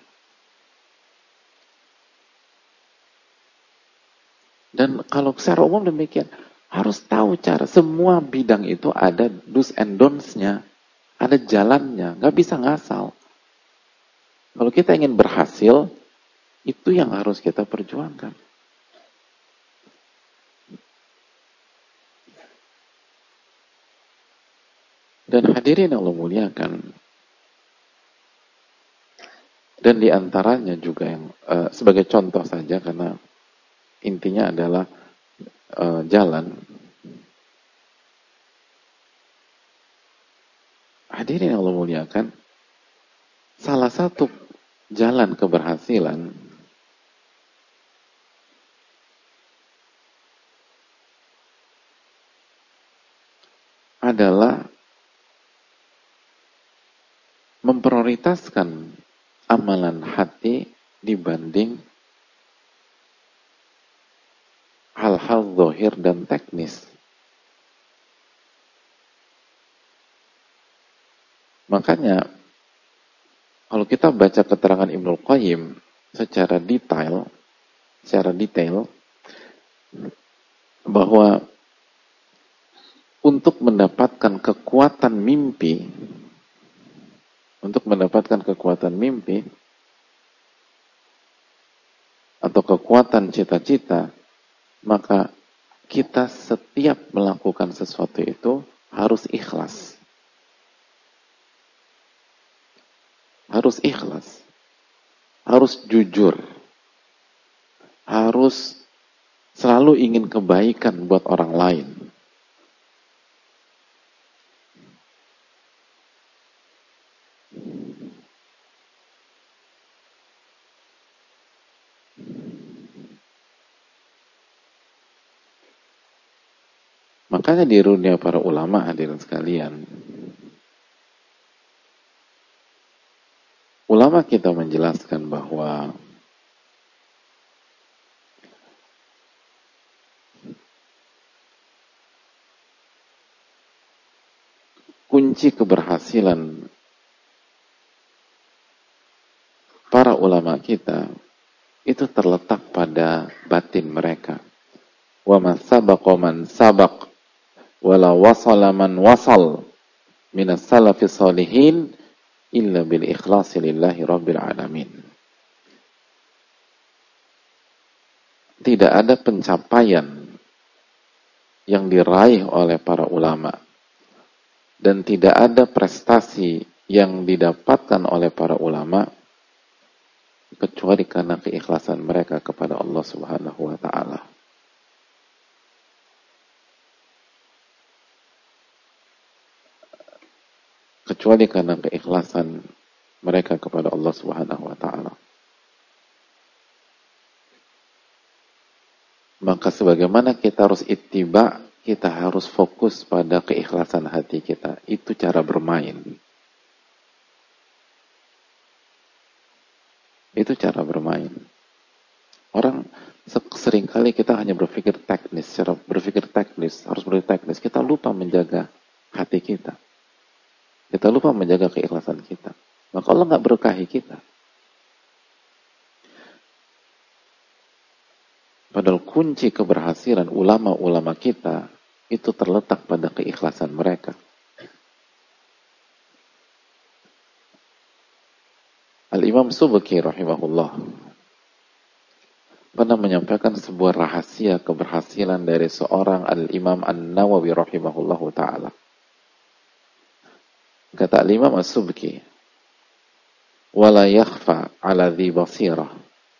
Dan kalau secara umum demikian, harus tahu cara. Semua bidang itu ada do's and don'ts-nya. Ada jalannya. Nggak bisa ngasal. Kalau kita ingin berhasil, itu yang harus kita perjuangkan. Dan hadirin yang Allah muliakan. Dan diantaranya juga yang sebagai contoh saja, karena intinya adalah jalan. Hadirin yang Allah muliakan, salah satu jalan keberhasilan adalah memprioritaskan amalan hati dibanding hal-hal zahir dan teknis. Makanya kalau kita baca keterangan Ibnul Qayyim secara detail bahwa untuk mendapatkan kekuatan mimpi atau kekuatan cita-cita, maka kita setiap melakukan sesuatu itu harus ikhlas. Harus ikhlas. Harus jujur. Harus selalu ingin kebaikan buat orang lain. Makanya di dunia para ulama, hadirin sekalian, ulama kita menjelaskan bahwa kunci keberhasilan para ulama kita itu terletak pada batin mereka. Wa man sabaqa man sabaq wala wasala man wasal minas salafis salihin illa bil ikhlasi lillahi rabbil alamin. Tidak ada pencapaian yang diraih oleh para ulama dan tidak ada prestasi yang didapatkan oleh para ulama kecuali karena keikhlasan mereka kepada Allah Subhanahu wa taala. Kecuali karena keikhlasan mereka kepada Allah Subhanahu wa taala. Maka sebagaimana kita harus ittiba, kita harus fokus pada keikhlasan hati kita. Itu cara bermain. Itu cara bermain. Orang seringkali kita hanya berpikir teknis, harus berpikir teknis. Kita lupa menjaga hati kita. Kita lupa menjaga keikhlasan kita. Maka Allah nggak berkahi kita. Padahal kunci keberhasilan ulama-ulama kita itu terletak pada keikhlasan mereka. Al-Imam Subki rahimahullah pernah menyampaikan sebuah rahasia keberhasilan dari seorang Al-Imam An-Nawawi rahimahullah ta'ala. Kata Al-Imam As-Subki, wala yakhfa ala dhi basirah.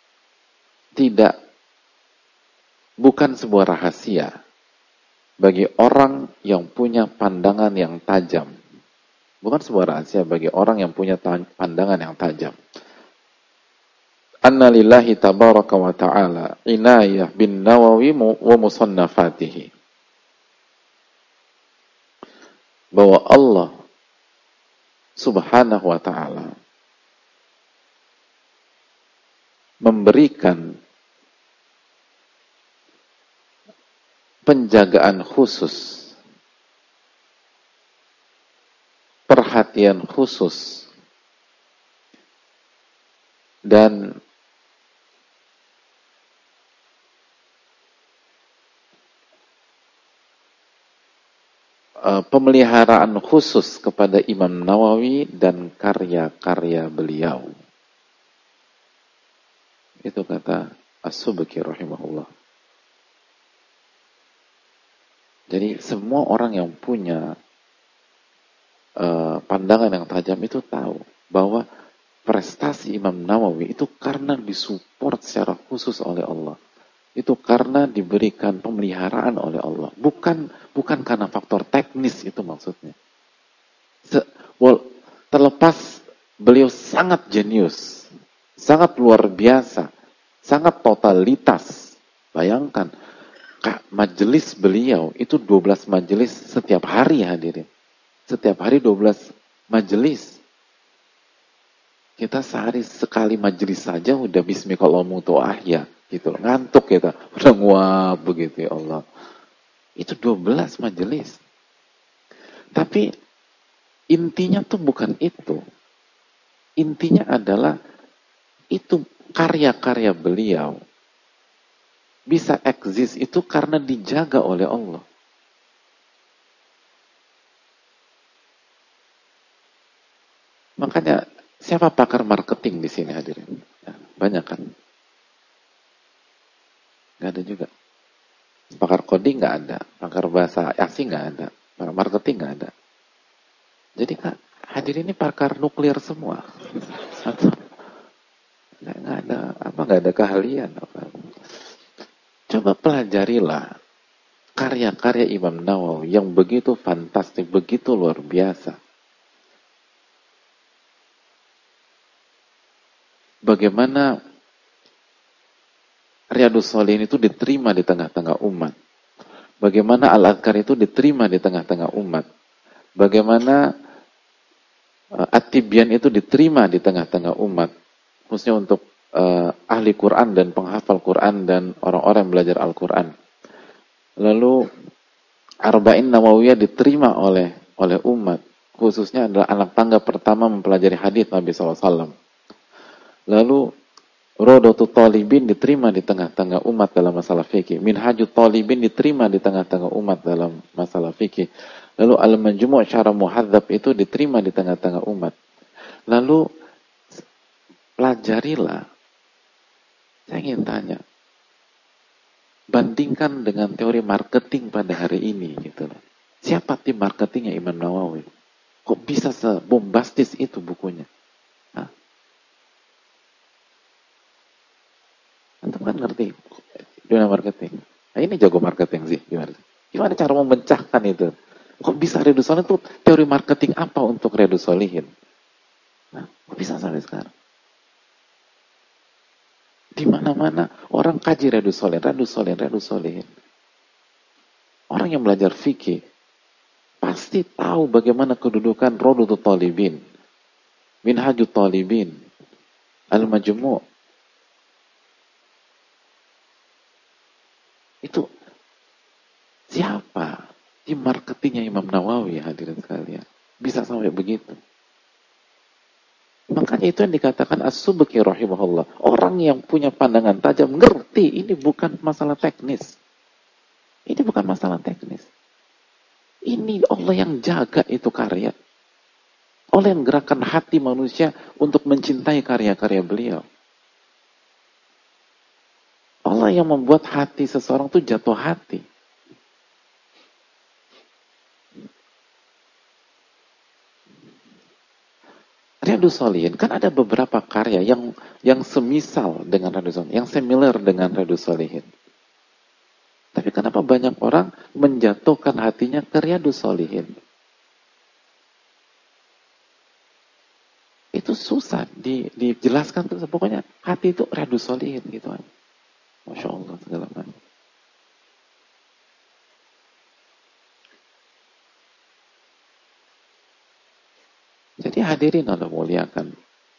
Bukan sebuah rahasia bagi orang yang punya pandangan yang tajam. Bukan sebuah rahasia bagi orang yang punya pandangan yang tajam. Anna lillahi tabaraka wa ta'ala inayah bin Nawawi wa musannafatihi. Bahwa Allah Subhanahu wa ta'ala memberikan penjagaan khusus, perhatian khusus, dan pemeliharaan khusus kepada Imam Nawawi dan karya-karya beliau. Itu kata As-Subki rahimahullah. Jadi semua orang yang punya pandangan yang tajam itu tahu bahwa prestasi Imam Nawawi itu karena disupport secara khusus oleh Allah. Itu karena diberikan pemeliharaan oleh Allah. Bukan karena faktor teknis, itu maksudnya. Terlepas beliau sangat jenius, sangat luar biasa, sangat totalitas. Bayangkan, majelis beliau itu 12 majelis setiap hari hadirin. Setiap hari 12 majelis. Kita sehari sekali majelis saja udah bismillahirrahmanirrahim ahya gitu loh. Ngantuk kita, udah nguap begitu ya Allah. Itu 12 majelis. Tapi intinya tuh bukan itu. Intinya adalah itu karya-karya beliau bisa eksis itu karena dijaga oleh Allah. Makanya siapa pakar marketing di sini hadirin? Ya, banyak kan? Nggak ada juga. Pakar coding nggak ada, pakar bahasa asing nggak ada, pakar marketing nggak ada. Jadi kak, hadirin ini pakar nuklir semua. Atau nggak ada apa, nggak ada keahlian apa. Coba pelajarilah karya-karya Imam Nawawi yang begitu fantastik, begitu luar biasa. Bagaimana Riyadhus Shalihin itu diterima di tengah-tengah umat. Bagaimana Al-Adhkar itu diterima di tengah-tengah umat. Bagaimana At-Tibyan itu diterima di tengah-tengah umat. Khususnya untuk ahli Quran dan penghafal Quran dan orang-orang yang belajar Al-Quran. Lalu Arba'in Nawawiyah diterima oleh umat. Khususnya adalah anak tangga pertama mempelajari hadits Nabi SAW. Lalu Rodotul Talibin diterima di tengah-tengah umat dalam masalah fikih. Minhajut Talibin diterima di tengah-tengah umat dalam masalah fikih. Lalu Al-Majmu' Syarah Muhadzab itu diterima di tengah-tengah umat. Lalu pelajarilah. Saya ingin tanya, bandingkan dengan teori marketing pada hari ini gitu loh. Siapa tim marketingnya Imam Nawawi? Kok bisa sebombastis itu bukunya? Hah? Antum kan ngerti dunia marketing. Nah, ini jago marketing sih. Gimana cara memecahkan itu? Kok bisa Riyadhus Shalihin itu teori marketing apa untuk Riyadhus Shalihin? Nah, kok bisa sampai sekarang? Di mana-mana orang kaji Riyadhus Shalihin. Orang yang belajar fikih pasti tahu bagaimana kedudukan Rodotul Talibin, Minhajut Talibin, Al-Majmu'. Itu siapa? Di marketingnya Imam Nawawi, hadirin sekalian. Bisa sampai begitu. Makanya itu yang dikatakan As-Subki rahimahullah. Orang yang punya pandangan tajam, ngerti ini bukan masalah teknis. Ini bukan masalah teknis. Ini Allah yang jaga itu karya. Allah yang gerakan hati manusia untuk mencintai karya-karya beliau. Allah yang membuat hati seseorang itu jatuh hati. Riyadhus Shalihin kan ada beberapa karya yang semisal dengan Riyadhus Shalihin, yang similar dengan Riyadhus Shalihin. Tapi kenapa banyak orang menjatuhkan hatinya ke Riyadhus Shalihin? Itu susah dijelaskan tuh, pokoknya hati itu Riyadhus Shalihin gitu kan. Masya Allah segala macam. Jadi hadirin Allah muliakan.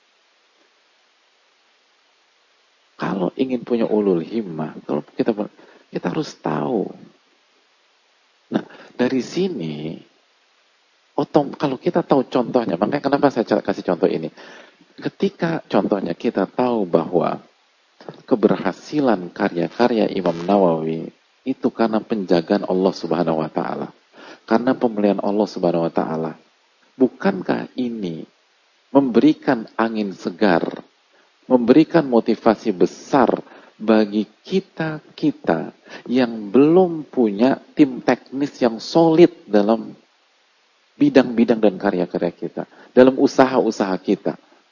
Kalau ingin punya ulul himmah, kalau kita harus tahu. Nah, dari sini, kalau kita tahu contohnya, makanya kenapa saya kasih contoh ini. Ketika contohnya kita tahu bahwa keberhasilan karya-karya Imam Nawawi itu karena penjagaan Allah Subhanahu wa taala. Karena pemeliharaan Allah Subhanahu wa taala. Bukankah ini memberikan angin segar, memberikan motivasi besar bagi kita yang belum punya tim teknis yang solid dalam bidang-bidang dan karya-karya kita, dalam usaha-usaha kita.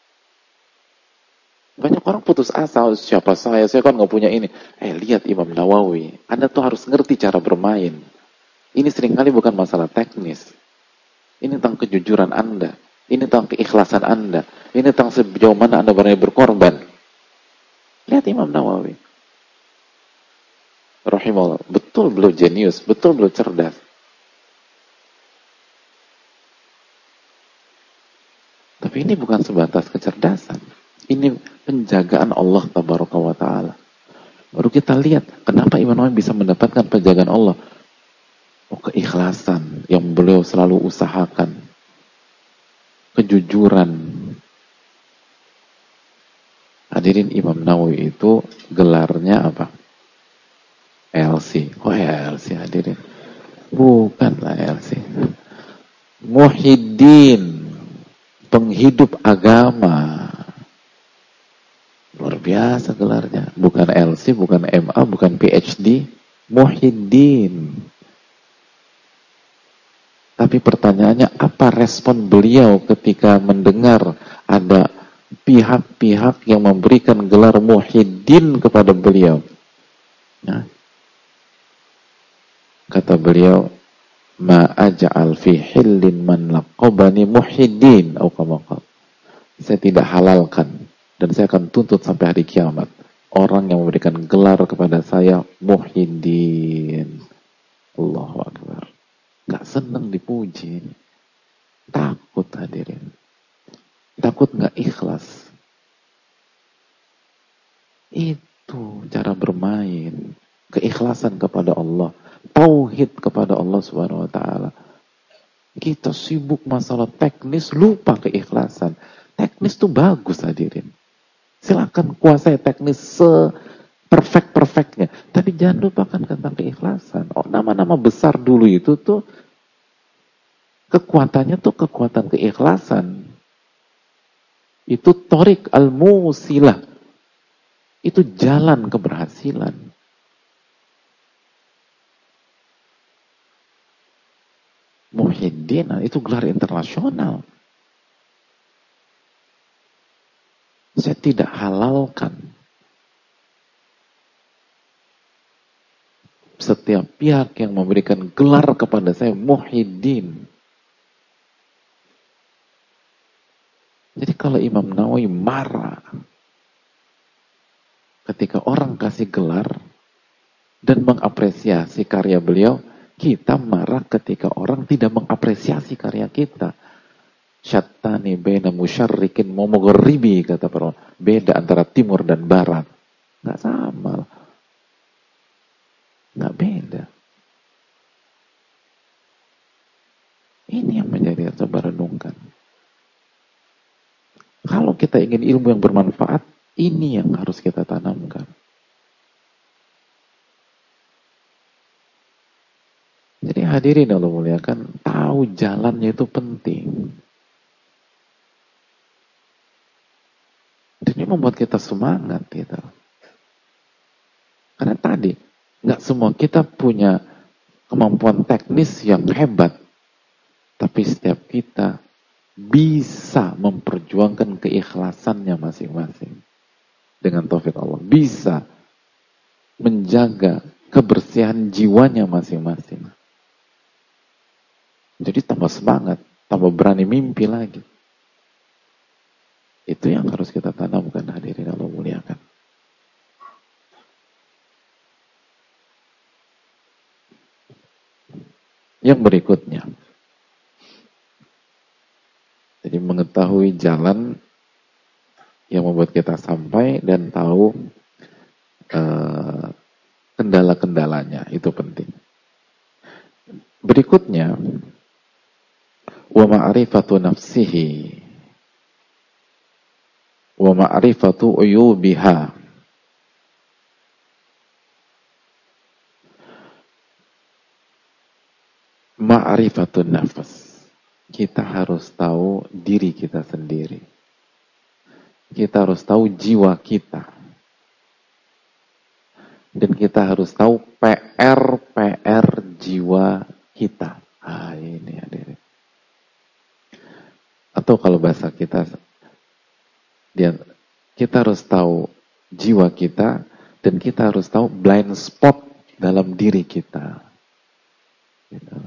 Banyak orang putus asa, siapa saya kan nggak punya ini. Lihat Imam Nawawi, Anda tuh harus ngerti cara bermain. Ini seringkali bukan masalah teknis. Ini tentang kejujuran Anda. Ini tentang keikhlasan Anda. Ini tentang sejauh mana Anda berani berkorban. Lihat Imam Nawawi. Rahimahullah. Betul beliau jenius. Betul beliau cerdas. Tapi Tapi ini bukan sebatas kecerdasan. Ini penjagaan Allah tabaraka wa ta'ala. Baru kita lihat kenapa Imam Nawawi bisa mendapatkan penjagaan Allah. Oh, keikhlasan yang beliau selalu usahakan. Kejujuran. Hadirin, Imam Nawawi itu gelarnya apa? LC. Oh ya, LC hadirin. Bukanlah LC. Muhyiddin, penghidup agama. Luar biasa gelarnya. Bukan LC, bukan MA, bukan PhD. Muhyiddin. Tapi pertanyaannya, apa respon beliau ketika mendengar ada pihak-pihak yang memberikan gelar Muhyiddin kepada beliau? Nah, kata beliau, ma aj'al fi hillin man laqabani Muhyiddin atau kama qala. Saya tidak halalkan dan saya akan tuntut sampai hari kiamat orang yang memberikan gelar kepada saya Muhyiddin. Allahu Akbar. Gak senang dipuji. Takut hadirin. Takut gak ikhlas. Itu cara bermain. Keikhlasan kepada Allah. Tauhid kepada Allah Subhanahu wa ta'ala. Kita sibuk masalah teknis, lupa keikhlasan. Teknis itu bagus hadirin. Silakan kuasai teknis perfect-perfectnya. Tapi jangan lupakan tentang keikhlasan. Oh, nama-nama besar dulu itu tuh kekuatannya tuh kekuatan keikhlasan. Itu Thoriq al-Musilah. Itu jalan keberhasilan. Muhyiddin itu gelar internasional. Saya tidak halalkan setiap pihak yang memberikan gelar kepada saya Muhyiddin. Jadi kalau Imam Nawawi marah ketika orang kasih gelar dan mengapresiasi karya beliau, kita marah ketika orang tidak mengapresiasi karya kita. Syattani baina musyarrikin wa mughribi, kata para ulama. Beda antara timur dan barat. Nggak sama. Nggak beda. Ini yang menjadi coba renungkan. Kalau kita ingin ilmu yang bermanfaat, ini yang harus kita tanamkan. Jadi hadirin Allah muliakan, tahu jalannya itu penting. Dan ini membuat kita semangat gitu. Karena tadi, nggak semua kita punya kemampuan teknis yang hebat. Tapi setiap kita bisa memperjuangkan keikhlasannya masing-masing. Dengan taufik Allah. Bisa menjaga kebersihan jiwanya masing-masing. Jadi tambah semangat, tambah berani mimpi lagi. Itu yang harus kita tanamkan hadirin Allah muliakan. Yang berikutnya. Jadi mengetahui jalan yang membuat kita sampai dan tahu kendala-kendalanya. Itu penting. Berikutnya, wa ma'rifatu nafsihi wa ma'rifatu uyubiha. Ma'rifatun nafs. Kita harus tahu diri kita sendiri. Kita harus tahu jiwa kita. Dan kita harus tahu PR jiwa kita. Ini hadirin. Atau kalau bahasa kita harus tahu jiwa kita dan kita harus tahu blind spot dalam diri kita. Gitu.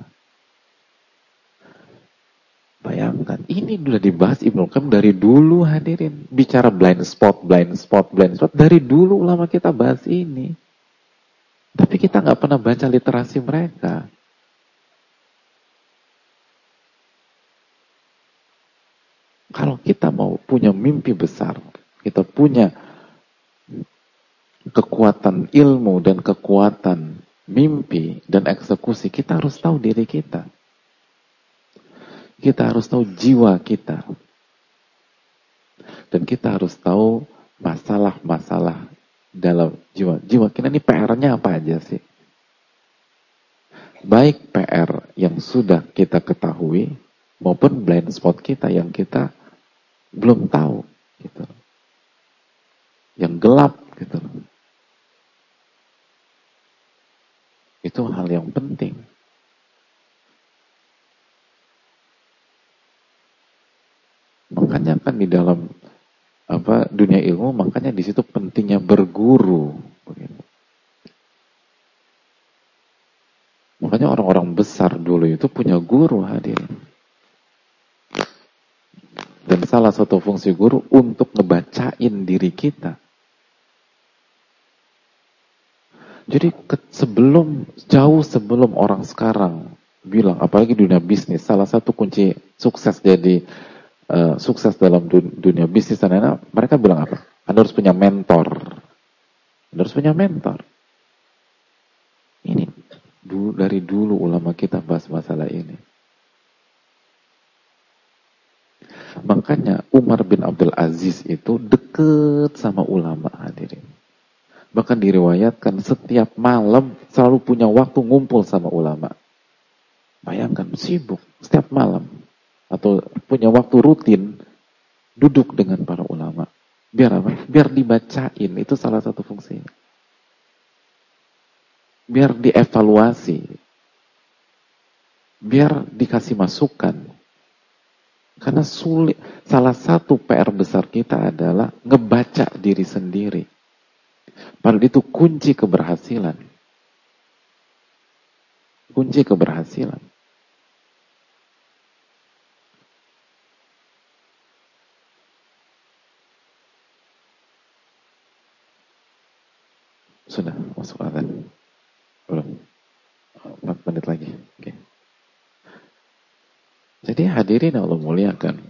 Bayangkan, ini sudah dibahas Ibnu Qayyim dari dulu hadirin. Bicara blind spot. Dari dulu ulama kita bahas ini. Tapi kita nggak pernah baca literasi mereka. Kalau kita punya mimpi besar, kita punya kekuatan ilmu dan kekuatan mimpi dan eksekusi, kita harus tahu diri kita. Kita harus tahu jiwa kita. Dan kita harus tahu masalah-masalah dalam jiwa. Jiwa kita ini PR-nya apa aja sih? Baik PR yang sudah kita ketahui, maupun blind spot kita yang kita belum tahu. Gitu. Yang gelap. Gitu. Itu hal yang penting. Makanya kan di dalam dunia ilmu, makanya di situ pentingnya berguru. Makanya orang-orang besar dulu itu punya guru, hadirin. Dan salah satu fungsi guru untuk ngebacain diri kita. Jadi jauh sebelum orang sekarang bilang, apalagi dunia bisnis, salah satu kunci sukses sukses dalam dunia bisnis dan lain-lain, mereka bilang apa? Anda harus punya mentor. Anda harus punya mentor. Ini dari dulu ulama kita bahas masalah ini. Makanya Umar bin Abdul Aziz itu deket sama ulama, hadirin. Bahkan diriwayatkan setiap malam selalu punya waktu ngumpul sama ulama. Bayangkan, sibuk setiap malam. Atau punya waktu rutin duduk dengan para ulama. Biar apa? Biar dibacain, itu salah satu fungsinya. Biar dievaluasi. Biar dikasih masukan. Karena salah satu PR besar kita adalah ngebaca diri sendiri. Padahal itu kunci keberhasilan. Kunci keberhasilan. Sudah masuk azan? Belum? 4 menit lagi. Oke. Jadi hadirin Allah muliakan.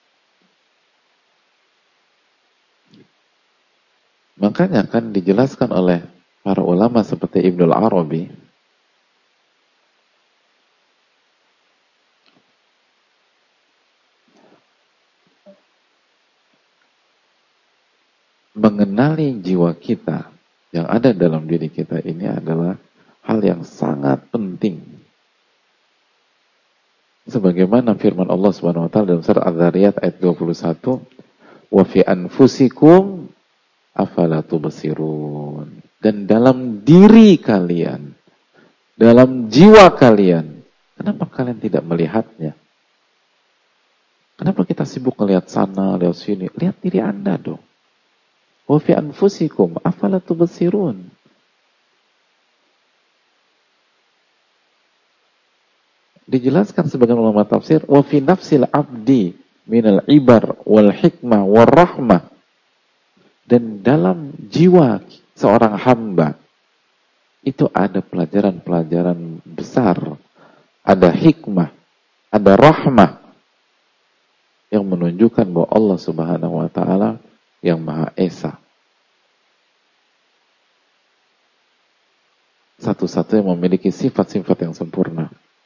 Makanya kan dijelaskan oleh para ulama seperti Ibnul Arabi, mengenali jiwa kita yang ada dalam diri kita ini adalah hal yang sangat penting. Sebagaimana firman Allah Subhanahu wa taala dalam surah Az-Zariyat ayat 21, "Wa fi anfusikum afala tubsirun." Dan dalam diri kalian, dalam jiwa kalian, kenapa kalian tidak melihatnya? Kenapa kita sibuk melihat sana, lihat sini? Lihat diri Anda dong. Wa fi anfusikum afala tubsirun. Dijelaskan sebagian ulama tafsir, wa fi nafsil abdi minal ibar wal hikmah wal rahmah. Dan dalam jiwa seorang hamba itu ada pelajaran-pelajaran besar, ada hikmah, ada rahmah yang menunjukkan bahwa Allah Subhanahu wa taala yang Maha Esa. Satu-satunya memiliki sifat-sifat yang sempurna.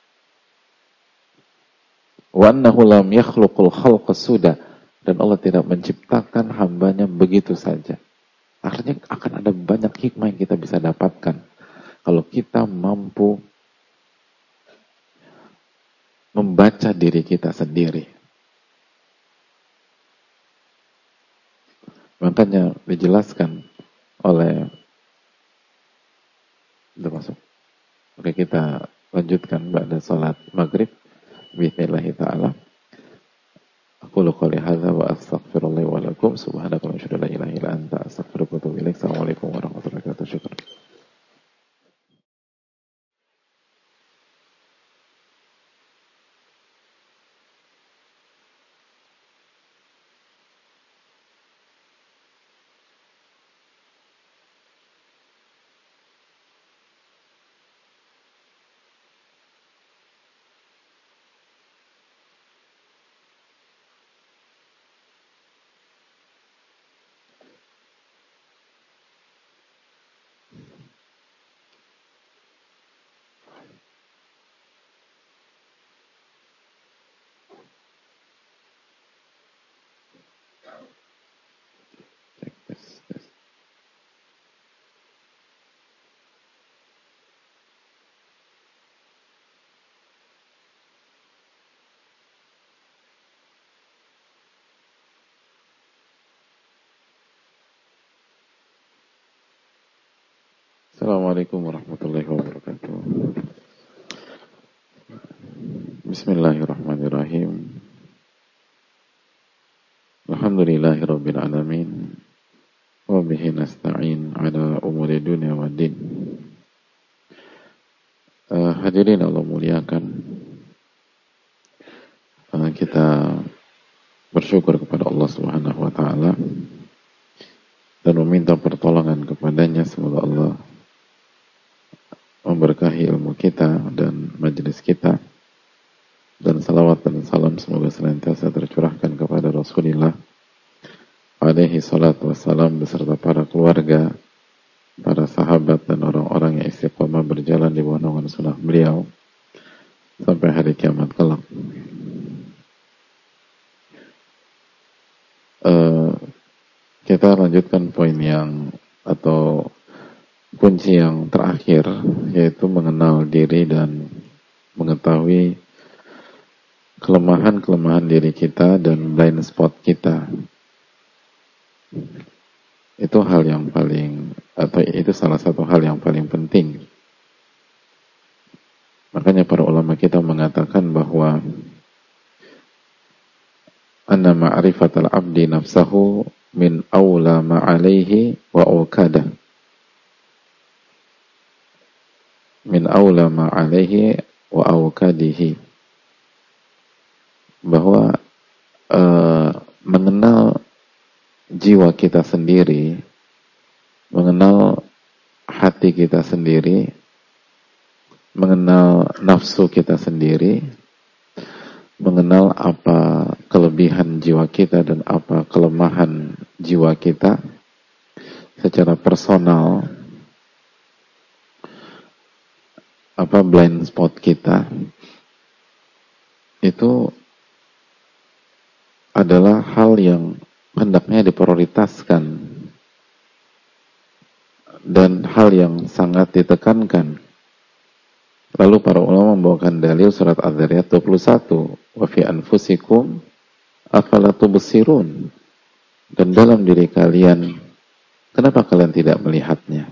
Wa annahu lam yakhluqul khalqa suda, dan Allah tidak menciptakan hambanya begitu saja. Akhirnya akan ada banyak hikmah yang kita bisa dapatkan kalau kita mampu membaca diri kita sendiri. Makanya dijelaskan oleh, udah masuk. Oke, kita lanjutkan pada salat maghrib. Bismillah ta'ala. Aku qouli hadza wa astaghfirullah wa lakum. Subhanaka wa asyhadu an la ilaha illa anta astaghfiruka wa atubu ilaik. Assalamualaikum warahmatullahi wabarakatuh. Assalamualaikum warahmatullahi wabarakatuh. Bismillahirrahmanirrahim. Alhamdulillahirabbil alamin. Wa bihi nasta'in ala umuri dunya waddin. Hadirin Allah muliakan. Kita bersyukur kepada Allah Subhanahu wa taala dan meminta pertolongan kepadanya, semoga Allah memberkahi ilmu kita dan majelis kita, dan salawat dan salam semoga senantiasa tercurahkan kepada Rasulullah alaihi salatu wassalam beserta para keluarga, para sahabat dan orang-orang yang istiqomah berjalan di bawah naungan sunnah beliau sampai hari kiamat kelak. Kita lanjutkan poin atau kunci yang terakhir, yaitu mengenal diri dan mengetahui kelemahan-kelemahan diri kita dan blind spot kita. Itu hal yang paling, atau itu salah satu hal yang paling penting. Makanya para ulama kita mengatakan bahwa anna ma'rifatal abdi nafsahu min awla ma'alaihi wa awkadah. Min awla ma'alaihi wa awkadihi. Bahwa mengenal jiwa kita sendiri, mengenal hati kita sendiri, mengenal nafsu kita sendiri, mengenal apa kelebihan jiwa kita dan apa kelemahan jiwa kita secara personal, apa blind spot kita, itu adalah hal yang hendaknya diprioritaskan dan hal yang sangat ditekankan. Lalu para ulama membawakan dalil surat Az-Zariyat 21, wa fi anfusikum afala tubsirun, dan dalam diri kalian kenapa kalian tidak melihatnya?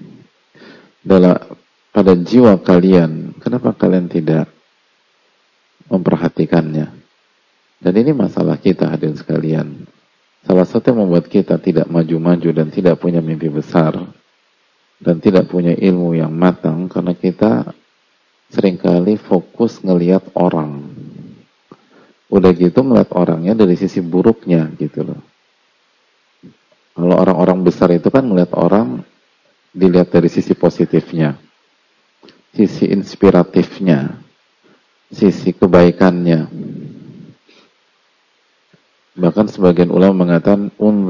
Pada jiwa kalian kenapa kalian tidak memperhatikannya? Dan ini masalah kita, hadirin sekalian. Salah satu yang membuat kita tidak maju-maju dan tidak punya mimpi besar dan tidak punya ilmu yang matang, karena kita seringkali fokus ngelihat orang. Udah gitu ngelihat orangnya dari sisi buruknya gitu loh. Kalau orang-orang besar itu kan ngelihat orang dilihat dari sisi positifnya, sisi inspiratifnya, sisi kebaikannya. Bahkan sebagian ulama mengatakan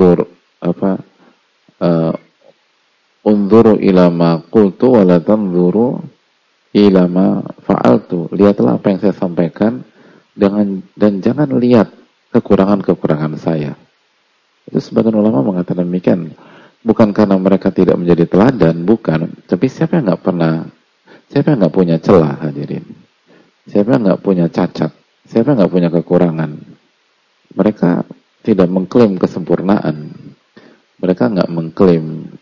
unzuru ila ma qultu wa la tanzuru ila ma fa'altu. Lihatlah apa yang saya sampaikan dan jangan lihat kekurangan-kekurangan saya. Itu sebagian ulama mengatakan demikian. Bukan karena mereka tidak menjadi teladan, bukan. Tapi siapa yang nggak punya celah, hadirin? Siapa yang nggak punya cacat? Siapa yang nggak punya kekurangan? Mereka tidak mengklaim kesempurnaan. Mereka nggak mengklaim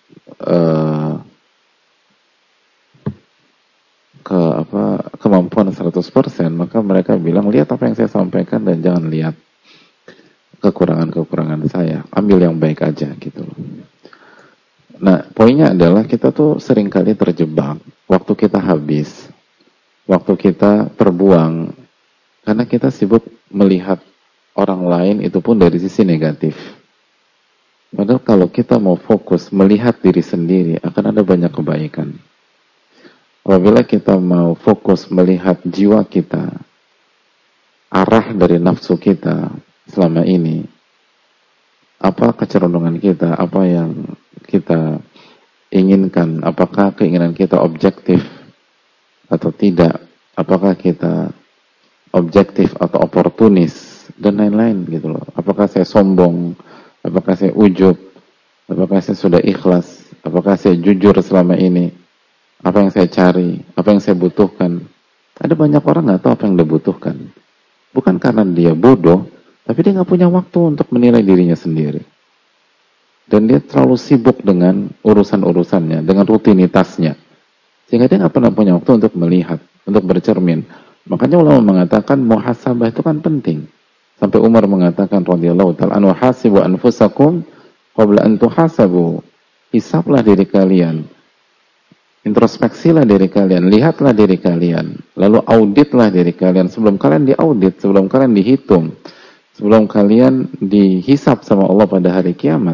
kemampuan 100%, maka mereka bilang, lihat apa yang saya sampaikan dan jangan lihat kekurangan-kekurangan saya. Ambil yang baik aja gitu loh. Nah, poinnya adalah kita tuh seringkali terjebak. Waktu kita habis, waktu kita terbuang, karena kita sibuk melihat orang lain, itu pun dari sisi negatif. Padahal kalau kita mau fokus melihat diri sendiri, akan ada banyak kebaikan. Apabila kita mau fokus melihat jiwa kita, arah dari nafsu kita selama ini, apa kecenderungan kita, apa yang kita inginkan, apakah keinginan kita objektif atau tidak, apakah kita objektif atau oportunis, dan lain-lain gitu loh. Apakah saya sombong, apakah saya ujub, apakah saya sudah ikhlas, apakah saya jujur selama ini, apa yang saya cari, apa yang saya butuhkan. Ada banyak orang nggak tahu apa yang dia butuhkan. Bukan karena dia bodoh, tapi dia nggak punya waktu untuk menilai dirinya sendiri. Dan dia terlalu sibuk dengan urusan-urusannya, dengan rutinitasnya. Sehingga dia nggak pernah punya waktu untuk melihat, untuk bercermin. Makanya ulama mengatakan muhasabah itu kan penting. Sampai Umar mengatakan radhiyallahu ta'ala anhu, hasibu anfusakum qabla an tuhasabu. Hisablah diri kalian. Introspeksilah diri kalian, lihatlah diri kalian, lalu auditlah diri kalian sebelum kalian diaudit, sebelum kalian dihitung, sebelum kalian dihisab sama Allah pada hari kiamat.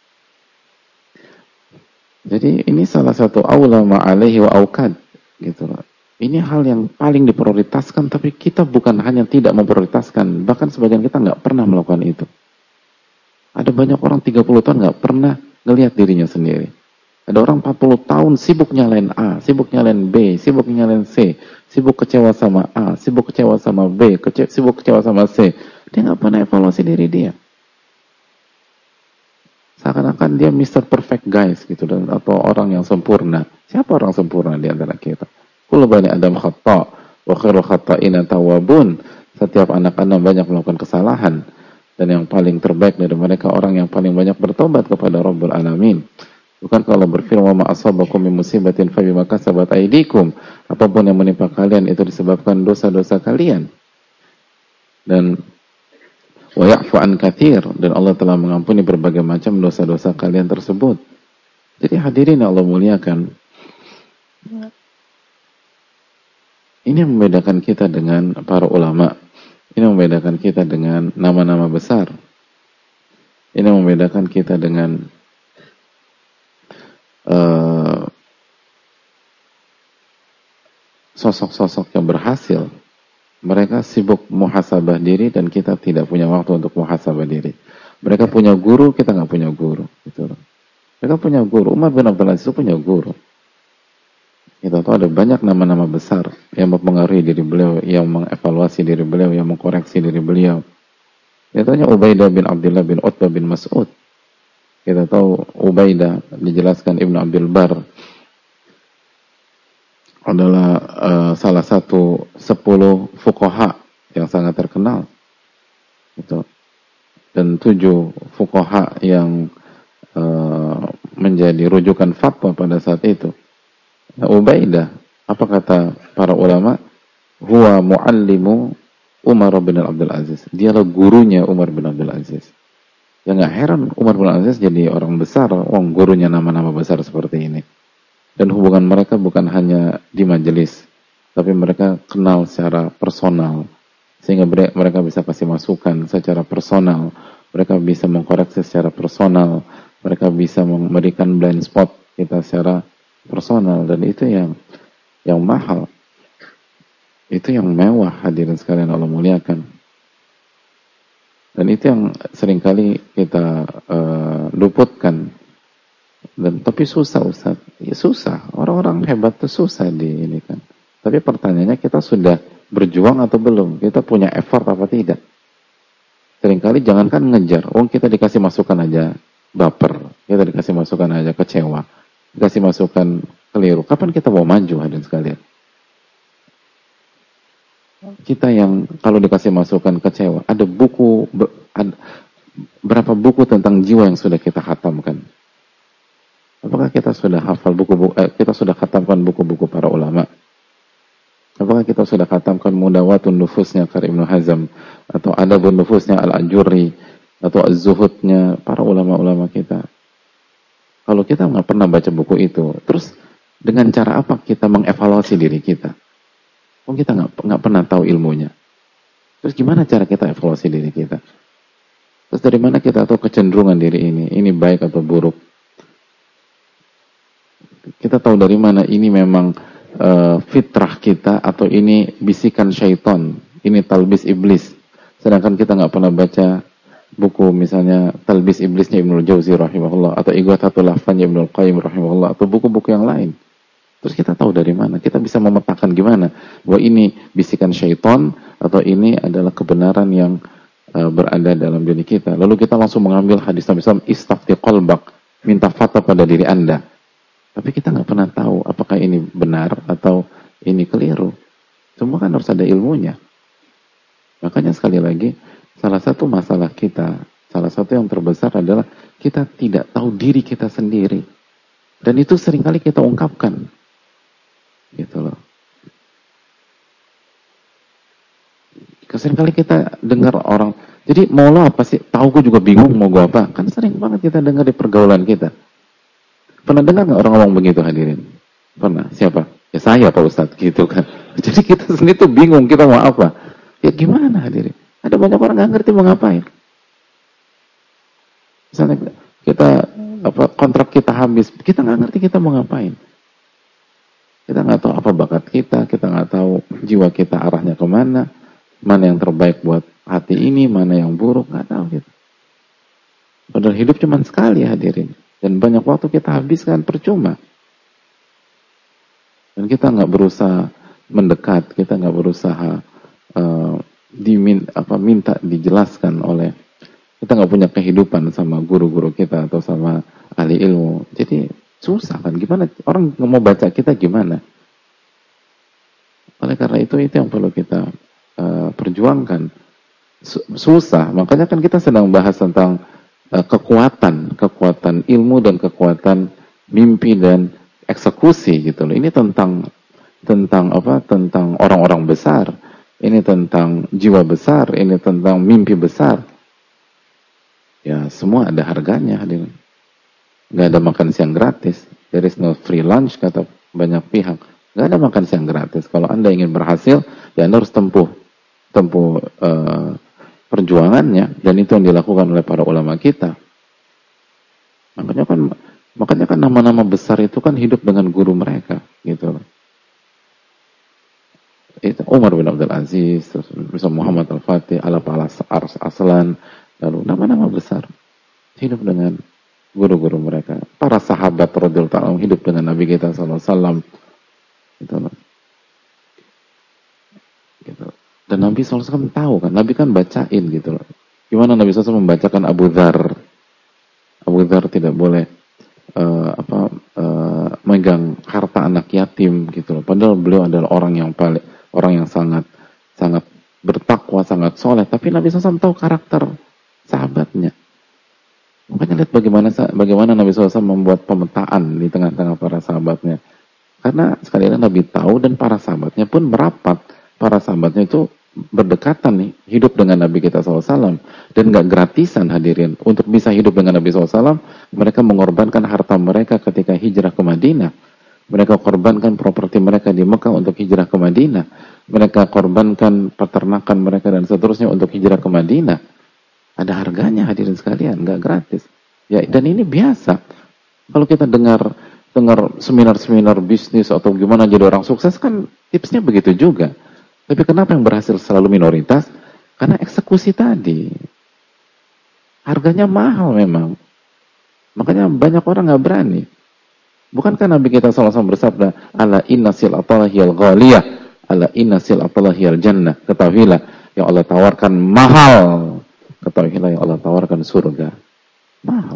Jadi ini salah satu aula ma'alaihi wa aukad gitu loh. Ini hal yang paling diprioritaskan, tapi kita bukan hanya tidak memprioritaskan, bahkan sebagian kita nggak pernah melakukan itu. Ada banyak orang 30 tahun nggak pernah ngelihat dirinya sendiri. Ada orang 40 tahun sibuk nyalain A, sibuk nyalain B, sibuk nyalain C, sibuk kecewa sama A, sibuk kecewa sama B, sibuk kecewa sama C. Dia nggak pernah evaluasi diri dia. Seakan-akan dia Mr. Perfect guys gitu, atau orang yang sempurna. Siapa orang sempurna di antara kita? Kullu bani Adam khata' wa khairul khata'ina tawwabun. Setiap anak Adam banyak melakukan kesalahan, dan yang paling terbaik dari mereka orang yang paling banyak bertobat kepada Rabbul Alamin. Bukan kalau berfirman ma asabakum min musibatin fa bima kasabat aydikum, apapun yang menimpa kalian itu disebabkan dosa-dosa kalian. Dan wa ya'fu an katsir, dan Allah telah mengampuni berbagai macam dosa-dosa kalian tersebut. Jadi hadirin yang Allah muliakan, ini yang membedakan kita dengan para ulama. Ini yang membedakan kita dengan nama-nama besar. Ini yang membedakan kita dengan sosok-sosok yang berhasil. Mereka sibuk muhasabah diri dan kita tidak punya waktu untuk muhasabah diri. Mereka punya guru, kita nggak punya guru. Gitu. Mereka punya guru. Umar bin Abdul Aziz itu punya guru. Kita tahu ada banyak nama-nama besar yang mempengaruhi diri beliau, yang mengevaluasi diri beliau, yang mengkoreksi diri beliau. Kita tanya Ubaidah bin Abdullah bin Utbah bin Mas'ud. Kita tahu Ubaidah, dijelaskan Ibnu Abdul Bar, adalah salah satu 10 fuqaha yang sangat terkenal. Gitu. Dan 7 fuqaha yang menjadi rujukan fatwa pada saat itu. Nah, Ubaidah, apa kata para ulama? Huwa muallimu Umar bin Abdul Aziz. Dialah gurunya Umar bin Abdul Aziz. Ya nggak heran Umar bin Abdul Aziz jadi orang besar, gurunya nama-nama besar seperti ini. Dan hubungan mereka bukan hanya di majelis, tapi mereka kenal secara personal, sehingga mereka bisa kasih masukan secara personal, mereka bisa mengkoreksi secara personal, mereka bisa memberikan blind spot kita secara personal, dan itu yang mahal, itu yang mewah, hadirin sekalian Allah muliakan. Dan itu yang seringkali kita luputkan. Dan tapi susah Ustaz. Ya susah. Orang-orang hebat itu susah di ini kan. Tapi pertanyaannya, kita sudah berjuang atau belum? Kita punya effort apa tidak? Seringkali jangankan ngejar. Kita dikasih masukan aja baper. Kita dikasih masukan aja kecewa. Dikasih masukan keliru. Kapan kita mau maju, hadirin sekalian? Kita yang kalau dikasih masukan kecewa, ada buku, berapa buku tentang jiwa yang sudah kita khatamkan? Apakah kita sudah hafal buku-buku, kita sudah khatamkan buku-buku para ulama? Apakah kita sudah khatamkan Mudawatun Nufusnya Karya Ibnu Hazm, atau Adabun Nufusnya Al-Ajurri, atau Az-Zuhudnya para ulama-ulama kita? Kalau kita nggak pernah baca buku itu, terus dengan cara apa kita mengevaluasi diri kita? Kita nggak pernah tahu ilmunya. Terus gimana cara kita evaluasi diri kita? Terus dari mana kita tahu kecenderungan diri ini baik atau buruk? Kita tahu dari mana ini memang fitrah kita, atau ini bisikan syaitan, ini talbis iblis. Sedangkan kita nggak pernah baca buku misalnya Talbis Iblisnya Ibnul Jauzi rahimahullah, atau Ighathatul Lahfan Ibnul Qayyim rahimahullah, atau buku-buku yang lain. Terus kita tahu dari mana? Kita bisa memetakan gimana? Bahwa ini bisikan syaitan, atau ini adalah kebenaran yang berada dalam diri kita. Lalu kita langsung mengambil hadis Nabi SAW, istafti qalbak, minta fatwa pada diri Anda. Tapi kita nggak pernah tahu apakah ini benar atau ini keliru. Semua kan harus ada ilmunya. Makanya sekali lagi, salah satu masalah kita, salah satu yang terbesar adalah kita tidak tahu diri kita sendiri. Dan itu seringkali kita ungkapkan. Gitu loh. Seringkali kita dengar orang, jadi mau lo apa sih? Tahu gue juga bingung mau gue apa. Kan sering banget kita dengar di pergaulan kita. Pernah dengar nggak orang ngomong begitu hadirin? Pernah? Siapa? Ya saya Pak Ustadz gitu kan. Jadi kita sendiri tuh bingung kita mau apa. Ya gimana hadirin? Ada banyak orang nggak ngerti mau ngapain. Misalnya kita kontrak kita habis, kita nggak ngerti kita mau ngapain. Kita nggak tahu apa bakat kita nggak tahu jiwa kita arahnya kemana, mana yang terbaik buat hati ini, mana yang buruk, nggak tahu gitu. Padahal hidup cuma sekali hadirin, dan banyak waktu kita habiskan percuma. Dan kita nggak berusaha mendekat, kita nggak berusaha minta dijelaskan oleh, kita nggak punya kehidupan sama guru-guru kita atau sama ahli ilmu. Jadi susah kan, gimana orang mau baca kita gimana? Oleh karena itu yang perlu kita perjuangkan. Susah, makanya kan kita sedang bahas tentang kekuatan ilmu dan kekuatan mimpi dan eksekusi gitu loh. Ini tentang orang-orang besar, ini tentang jiwa besar, ini tentang mimpi besar. Ya semua ada harganya hadirin. Nggak ada makan siang gratis. There is no free lunch kata banyak pihak. Nggak ada makan siang gratis. Kalau Anda ingin berhasil, ya Anda harus tempuh perjuangannya, dan itu yang dilakukan oleh para ulama kita. Makanya kan nama-nama besar itu kan hidup dengan guru mereka, gitu. Itu Umar bin Abdul Aziz, terus Muhammad Al-Fatih, Aslan, lalu nama-nama besar hidup dengan guru-guru mereka. Para sahabat radhiyallahu ta'ala hidup dengan Nabi kita sallallahu alaihi wasallam. Gitu. Dan Nabi SAW tahu kan, Nabi kan bacain gitu loh. Gimana Nabi SAW membacakan Abu Dzar? Abu Dzar tidak boleh megang harta anak yatim gitu loh. Padahal beliau adalah orang yang sangat bertakwa, sangat soleh. Tapi Nabi SAW tahu karakter sahabatnya. Makanya lihat bagaimana Nabi SAW membuat pemetaan di tengah-tengah para sahabatnya. Karena sekali lagi Nabi tahu, dan para sahabatnya pun merapat. Para sahabatnya itu berdekatan nih, hidup dengan Nabi kita SAW. Dan gak gratisan hadirin. Untuk bisa hidup dengan Nabi SAW, mereka mengorbankan harta mereka ketika hijrah ke Madinah. Mereka korbankan properti mereka di Mekah untuk hijrah ke Madinah. Mereka korbankan peternakan mereka dan seterusnya untuk hijrah ke Madinah. Ada harganya hadirin sekalian, gak gratis. Ya, dan ini biasa. Kalau kita dengar seminar-seminar bisnis atau gimana jadi orang sukses, kan tipsnya begitu juga. Tapi kenapa yang berhasil selalu minoritas? Karena eksekusi tadi. Harganya mahal memang. Makanya banyak orang gak berani. Bukankah Nabi kita SAW bersabda, ala inna sil'atallahiyal ghaliyah, ala inna sil'atallahiyal jannah. Ketahuilah, yang Allah tawarkan mahal. Ketahuilah yang Allah tawarkan surga. Mahal.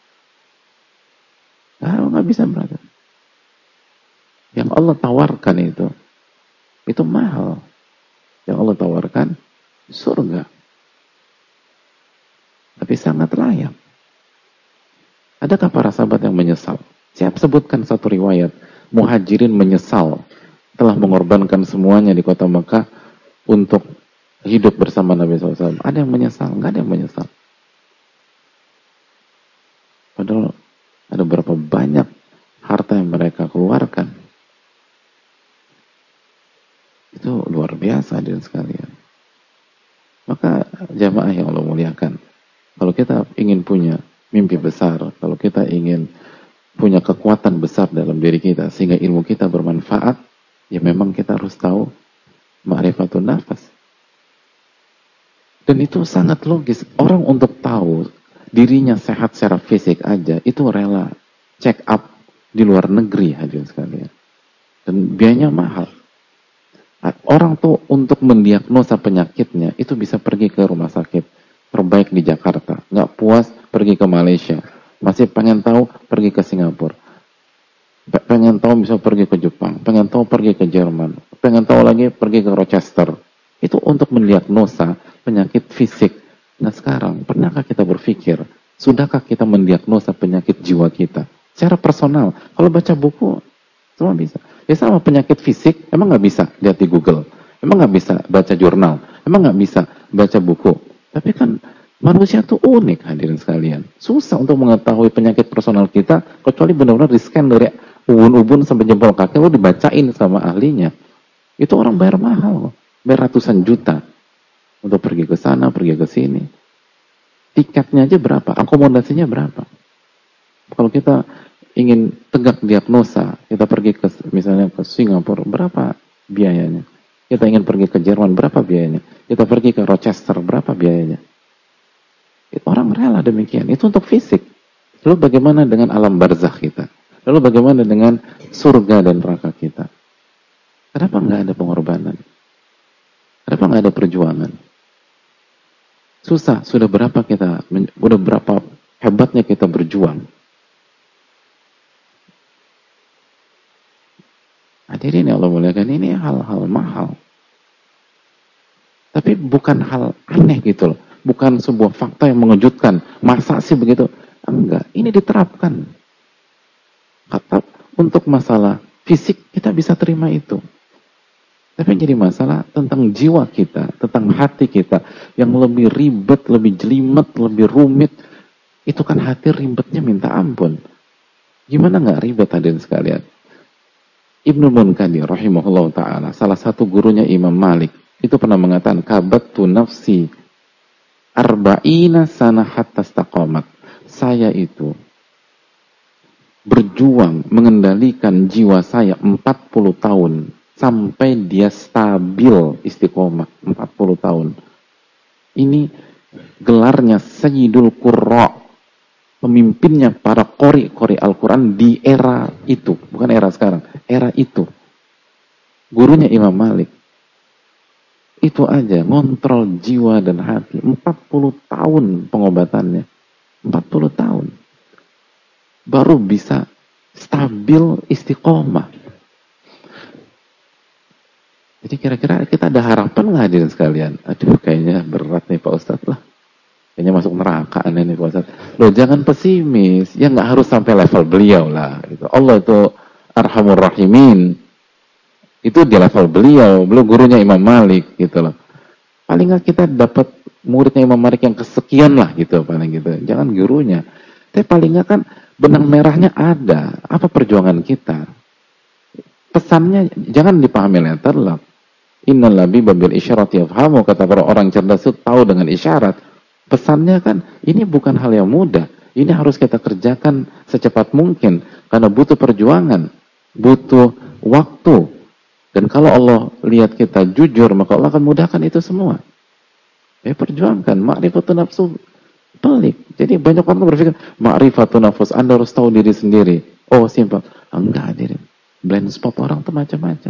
Nggak bisa berangkat. Yang Allah tawarkan itu mahal. Yang Allah tawarkan surga. Tapi sangat layak. Adakah para sahabat yang menyesal? Saya sebutkan satu riwayat. Muhajirin menyesal telah mengorbankan semuanya di kota Mekah untuk hidup bersama Nabi SAW. Ada yang menyesal? Nggak ada yang menyesal. Padahal ada berapa banyak harta yang mereka keluarkan. Itu luar biasa hadirin sekalian. Maka jamaah yang Allah muliakan, kalau kita ingin punya mimpi besar, kalau kita ingin punya kekuatan besar dalam diri kita sehingga ilmu kita bermanfaat, ya memang kita harus tahu ma'rifatun nafas. Dan itu sangat logis. Orang untuk tahu dirinya sehat secara fisik aja, itu rela check up di luar negeri hadirin sekalian. Dan biayanya mahal. Orang tuh untuk mendiagnosa penyakitnya, itu bisa pergi ke rumah sakit terbaik di Jakarta. Nggak puas, pergi ke Malaysia. Masih pengen tahu, pergi ke Singapura. Pengen tahu, bisa pergi ke Jepang. Pengen tahu, pergi ke Jerman. Pengen tahu lagi, pergi ke Rochester. Itu untuk mendiagnosa penyakit fisik. Nah sekarang, pernahkah kita berpikir, sudahkah kita mendiagnosa penyakit jiwa kita? Secara personal, kalau baca buku, semua bisa. Ya sama penyakit fisik, emang nggak bisa lihat di Google, emang nggak bisa baca jurnal, emang nggak bisa baca buku. Tapi kan manusia tuh unik hadirin sekalian. Susah untuk mengetahui penyakit personal kita, kecuali benar-benar di-scan dari ubun-ubun sampai jempol kaki, lalu dibacain sama ahlinya. Itu orang bayar mahal, bayar ratusan juta untuk pergi ke sana, pergi ke sini. Tiketnya aja berapa, akomodasinya berapa. Kalau kita ingin tegak diagnosa, kita pergi ke misalnya ke Singapura, berapa biayanya? Kita ingin pergi ke Jerman, berapa biayanya? Kita pergi ke Rochester, berapa biayanya? Itu orang rela demikian. Itu untuk fisik. Lalu bagaimana dengan alam barzakh kita? Lalu bagaimana dengan surga dan neraka kita? Kenapa nggak ada pengorbanan? Kenapa nggak ada perjuangan? Susah. Sudah berapa hebatnya kita berjuang. Hadirin ya Allah muliakan, ini hal-hal mahal. Tapi bukan hal aneh gitu loh. Bukan sebuah fakta yang mengejutkan. Masa sih begitu? Enggak. Ini diterapkan. Kata untuk masalah fisik kita bisa terima itu. Tapi yang jadi masalah tentang jiwa kita, tentang hati kita yang lebih ribet, lebih jelimet, lebih rumit. Itu kan hati ribetnya minta ampun. Gimana nggak ribet hadirin sekalian? Ibnu Munkadir rahimahullah ta'ala, salah satu gurunya Imam Malik, itu pernah mengatakan, kabattu nafsi arba'ina sana hatta istaqamat. Saya itu berjuang mengendalikan jiwa saya 40 tahun sampai dia stabil istiqomah 40 tahun. Ini gelarnya Sayyidul Qurra, pemimpinnya para qori Al-Quran di era itu, bukan era sekarang, era itu. Gurunya Imam Malik. Itu aja, ngontrol jiwa dan hati. 40 tahun pengobatannya. 40 tahun. Baru bisa stabil istiqomah. Jadi kira-kira kita ada harapan nggak hadirin sekalian? Aduh, kayaknya berat nih Pak Ustadz lah. Kayaknya masuk neraka nih Pak Ustadz. Loh, jangan pesimis. Ya nggak harus sampai level beliau lah. Gitu. Allah itu Arhamur Rahimin. Itu di level beliau gurunya Imam Malik gitu loh. Paling nggak kita dapat muridnya Imam Malik yang kesekian lah gitu, paling gitu. Jangan gurunya. Tapi paling nggak kan benang merahnya ada. Apa perjuangan kita? Pesannya jangan dipahami letterlock. Innal labiba bil isyarati yafhamu, kata para orang cerdas itu tahu dengan isyarat. Pesannya kan ini bukan hal yang mudah. Ini harus kita kerjakan secepat mungkin karena butuh perjuangan, butuh waktu. Dan kalau Allah lihat kita jujur, maka Allah akan mudahkan itu semua. Perjuangkan. Ma'rifatun nafsu pelik. Jadi banyak orang berpikir, ma'rifatun nafsu, Anda harus tahu diri sendiri. Oh, simpel. Enggak, hadirin. Blind spot orang itu macam-macam.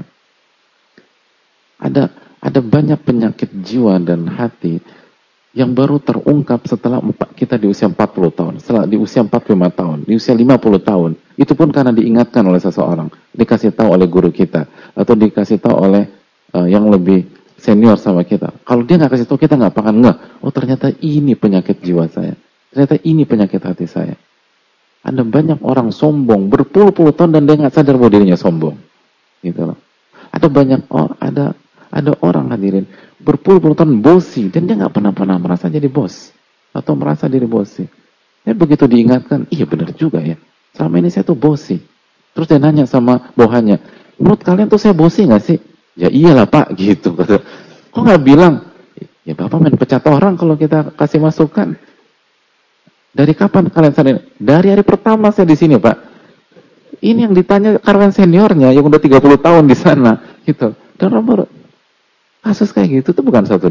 Ada banyak penyakit jiwa dan hati yang baru terungkap setelah kita di usia 40 tahun, setelah di usia 45 tahun, di usia 50 tahun. Itu pun karena diingatkan oleh seseorang, dikasih tahu oleh guru kita, atau dikasih tahu oleh yang lebih senior sama kita. Kalau dia nggak kasih tahu, kita nggak akan nggak. Oh, ternyata ini penyakit jiwa saya. Ternyata ini penyakit hati saya. Ada banyak orang sombong berpuluh-puluh tahun dan dia nggak sadar bahwa dirinya sombong. Gitu loh. Ada banyak ada orang hadirin berpuluh-puluh tahun bosi dan dia nggak pernah merasa jadi bos atau merasa diri bosi. Begitu diingatkan, iya benar juga ya. Selama ini saya tuh bosi. Terus dia nanya sama bawahannya, menurut kalian tuh saya bosi nggak sih? Ya iyalah Pak, gitu. Kok nggak bilang? Ya Bapak main pecat orang kalau kita kasih masukan. Dari kapan kalian sadar? Dari hari pertama saya di sini Pak. Ini yang ditanya karyawan seniornya yang udah 30 tahun di sana, gitu. Dan nomor kasus kayak gitu tuh bukan 1-2.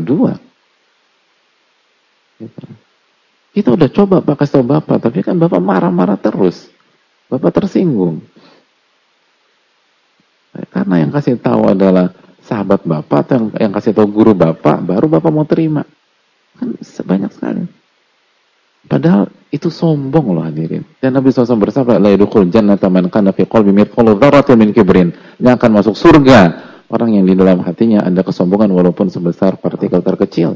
Gitu. Kita udah coba Pak kasih tahu Bapak, tapi kan Bapak marah-marah terus. Bapak tersinggung. Karena yang kasih tahu adalah sahabat Bapak atau yang kasih tahu guru Bapak, baru Bapak mau terima. Kan banyak sekali. Padahal itu sombong loh hadirin. Dan Nabi SAW bersabda, la yadkhul jannata man kana fi qalbi mithqalu dzarratin min kibrin. Yang akan masuk surga orang yang di dalam hatinya ada kesombongan walaupun sebesar partikel terkecil.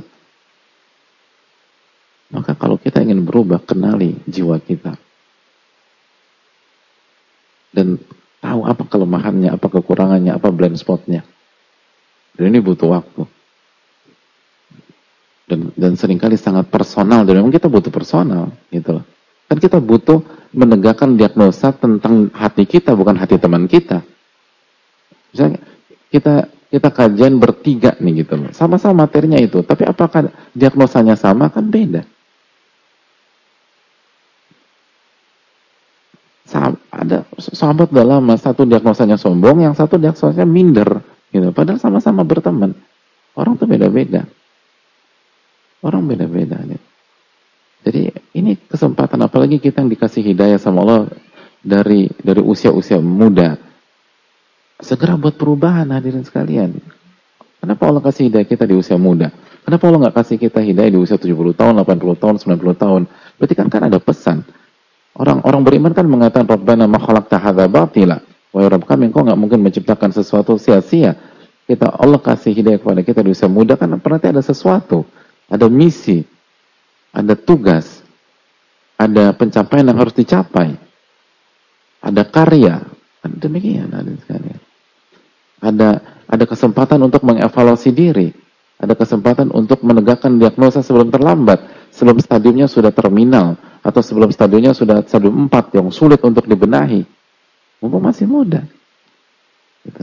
Maka kalau kita ingin berubah, kenali jiwa kita. Dan tahu apa kelemahannya, apa kekurangannya, apa blind spotnya. Dan ini butuh waktu. Dan seringkali sangat personal, dan memang kita butuh personal, gitu loh. Kan kita butuh menegakkan diagnosa tentang hati kita, bukan hati teman kita. Misalnya kita kajian bertiga nih gitu loh, sama-sama materinya itu, tapi apakah diagnosanya sama? Kan beda. Ada sahabat udah lama, satu diagnosanya sombong, yang satu diagnosanya minder, gitu. Padahal sama-sama berteman. Orang tuh beda-beda. Orang beda-beda. Gitu. Jadi ini kesempatan, apalagi kita yang dikasih hidayah sama Allah dari usia-usia muda. Segera buat perubahan, hadirin sekalian. Kenapa Allah kasih hidayah kita di usia muda? Kenapa Allah nggak kasih kita hidayah di usia 70 tahun, 80 tahun, 90 tahun? Berarti kan ada pesan. Orang beriman kan mengatakan Rabbana ma khalaqta hadza batila. Wahai Rabb kami, Engkau nggak mungkin menciptakan sesuatu sia-sia. Allah kasih hidayah kepada kita di usia muda kan berarti ada sesuatu, ada misi, ada tugas, ada pencapaian yang harus dicapai, ada karya. Demikian ada sekalian. Ada kesempatan untuk mengevaluasi diri, ada kesempatan untuk menegakkan diagnosa sebelum terlambat, sebelum stadiumnya sudah terminal, atau sebelum stadiumnya sudah stadium 4 yang sulit untuk dibenahi. Mumpung masih muda. Gitu.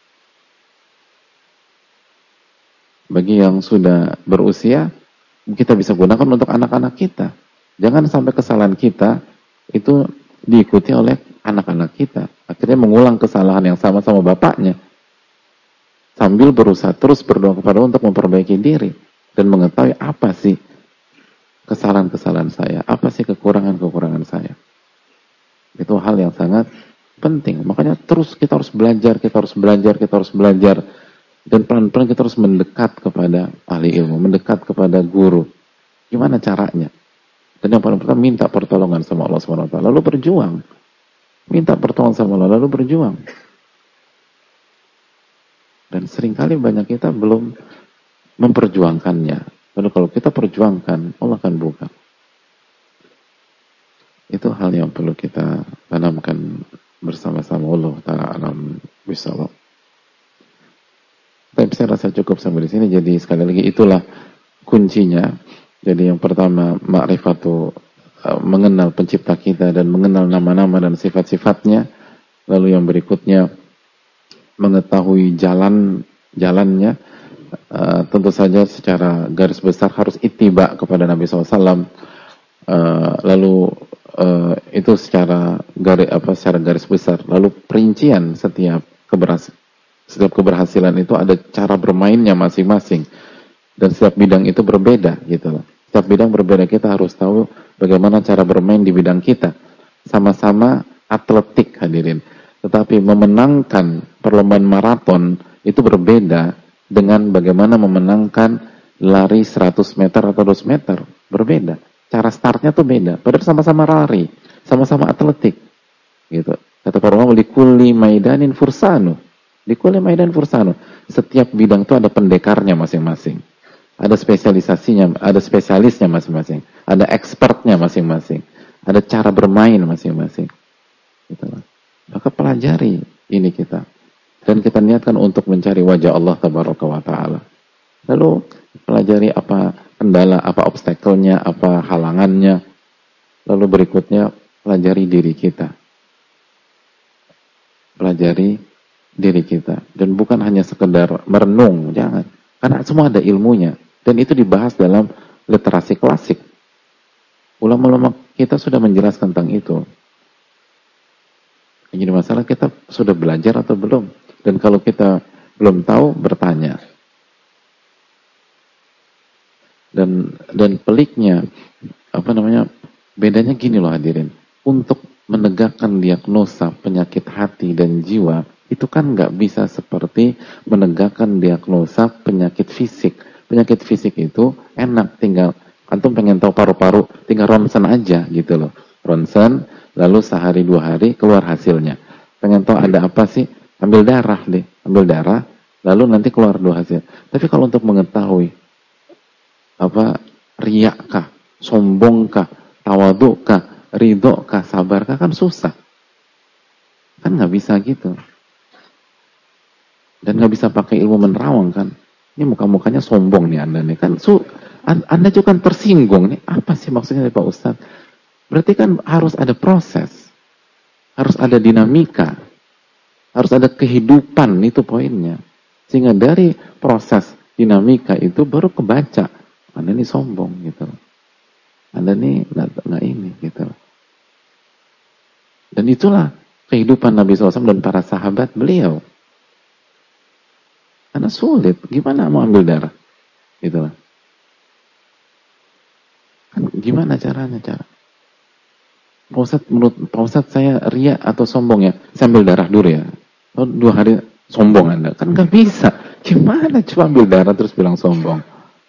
Bagi yang sudah berusia, kita bisa gunakan untuk anak-anak kita. Jangan sampai kesalahan kita itu diikuti oleh anak-anak kita. Akhirnya mengulang kesalahan yang sama bapaknya. Sambil berusaha terus berdoa kepada Allah untuk memperbaiki diri. Dan mengetahui apa sih kesalahan-kesalahan saya. Apa sih kekurangan-kekurangan saya. Itu hal yang sangat penting. Makanya terus kita harus belajar, kita harus belajar. Dan pelan-pelan kita harus mendekat kepada ahli ilmu, mendekat kepada guru. Gimana caranya? Dan yang paling pertama, minta pertolongan sama Allah SWT. Lalu berjuang. Minta pertolongan sama Allah, lalu berjuang. Dan seringkali banyak kita belum memperjuangkannya. Lalu kalau kita perjuangkan, Allah akan buka. Itu hal yang perlu kita tanamkan bersama-sama. Allah Ta'ala alam bisawab. Tapi saya rasa cukup sampai di sini. Jadi sekali lagi itulah kuncinya. Jadi yang pertama ma'rifatu, mengenal pencipta kita dan mengenal nama-nama dan sifat-sifatnya. Lalu yang berikutnya mengetahui jalannya. Tentu saja secara garis besar harus ittiba kepada Nabi SAW. Lalu itu secara garis besar. Lalu perincian setiap keberhasilan itu ada cara bermainnya masing-masing, dan setiap bidang itu berbeda gitu loh. Setiap bidang berbeda, kita harus tahu bagaimana cara bermain di bidang kita. Sama-sama atletik hadirin, tetapi memenangkan perlombaan maraton itu berbeda dengan bagaimana memenangkan lari 100 meter atau 200 meter, berbeda. Cara startnya tuh beda, padahal sama-sama lari, sama-sama atletik gitu. Kata para ulama, likulli maidanin fursanu. Likulli maidan fursanu. Setiap bidang itu ada pendekarnya masing-masing. Ada spesialisasinya, ada spesialisnya masing-masing. Ada expertnya masing-masing. Ada cara bermain masing-masing. Gitu. Maka pelajari ini kita. Dan kita niatkan untuk mencari wajah Allah Tabaraka wa Ta'ala. Lalu pelajari apa kendala, apa obstacle-nya, apa halangannya. Lalu berikutnya pelajari diri kita. Pelajari diri kita. Dan bukan hanya sekedar merenung, jangan. Karena semua ada ilmunya. Dan itu dibahas dalam literasi klasik. Ulama-ulama kita sudah menjelaskan tentang itu. Jadi masalah kita sudah belajar atau belum. Dan kalau kita belum tahu, bertanya. Dan peliknya, bedanya gini loh hadirin. Untuk menegakkan diagnosa penyakit hati dan jiwa, itu kan nggak bisa seperti menegakkan diagnosa penyakit fisik. Penyakit fisik itu enak, tinggal antum pengen tahu paru-paru, tinggal ronsen aja gitu loh. Ronsen, lalu sehari 2 hari keluar hasilnya. Pengen tahu ada apa sih? Ambil darah deh, ambil darah, lalu nanti keluar 2 hasil. Tapi kalau untuk mengetahui riakkah, sombongkah, tawadukah, ridhokah, sabarkah, kan susah. Kan nggak bisa gitu. Dan nggak bisa pakai ilmu menerawang kan. Ini muka-mukanya sombong nih Anda nih. Kan Anda juga kan tersinggung nih. Apa sih maksudnya Pak Ustadz? Berarti kan harus ada proses. Harus ada dinamika. Harus ada kehidupan, itu poinnya. Sehingga dari proses dinamika itu baru kebaca. Anda ini sombong gitu. Anda ini nggak ini gitu. Dan itulah kehidupan Nabi SAW dan para sahabat beliau. Karena sulit, gimana mau ambil darah? Gitu lah. Kan gimana caranya Pak Ustadz, menurut Pak Ustadz saya riya atau sombong ya? Saya ambil darah dulu ya. Oh, 2 hari sombong Anda. Kan nggak bisa. Gimana coba ambil darah terus bilang sombong?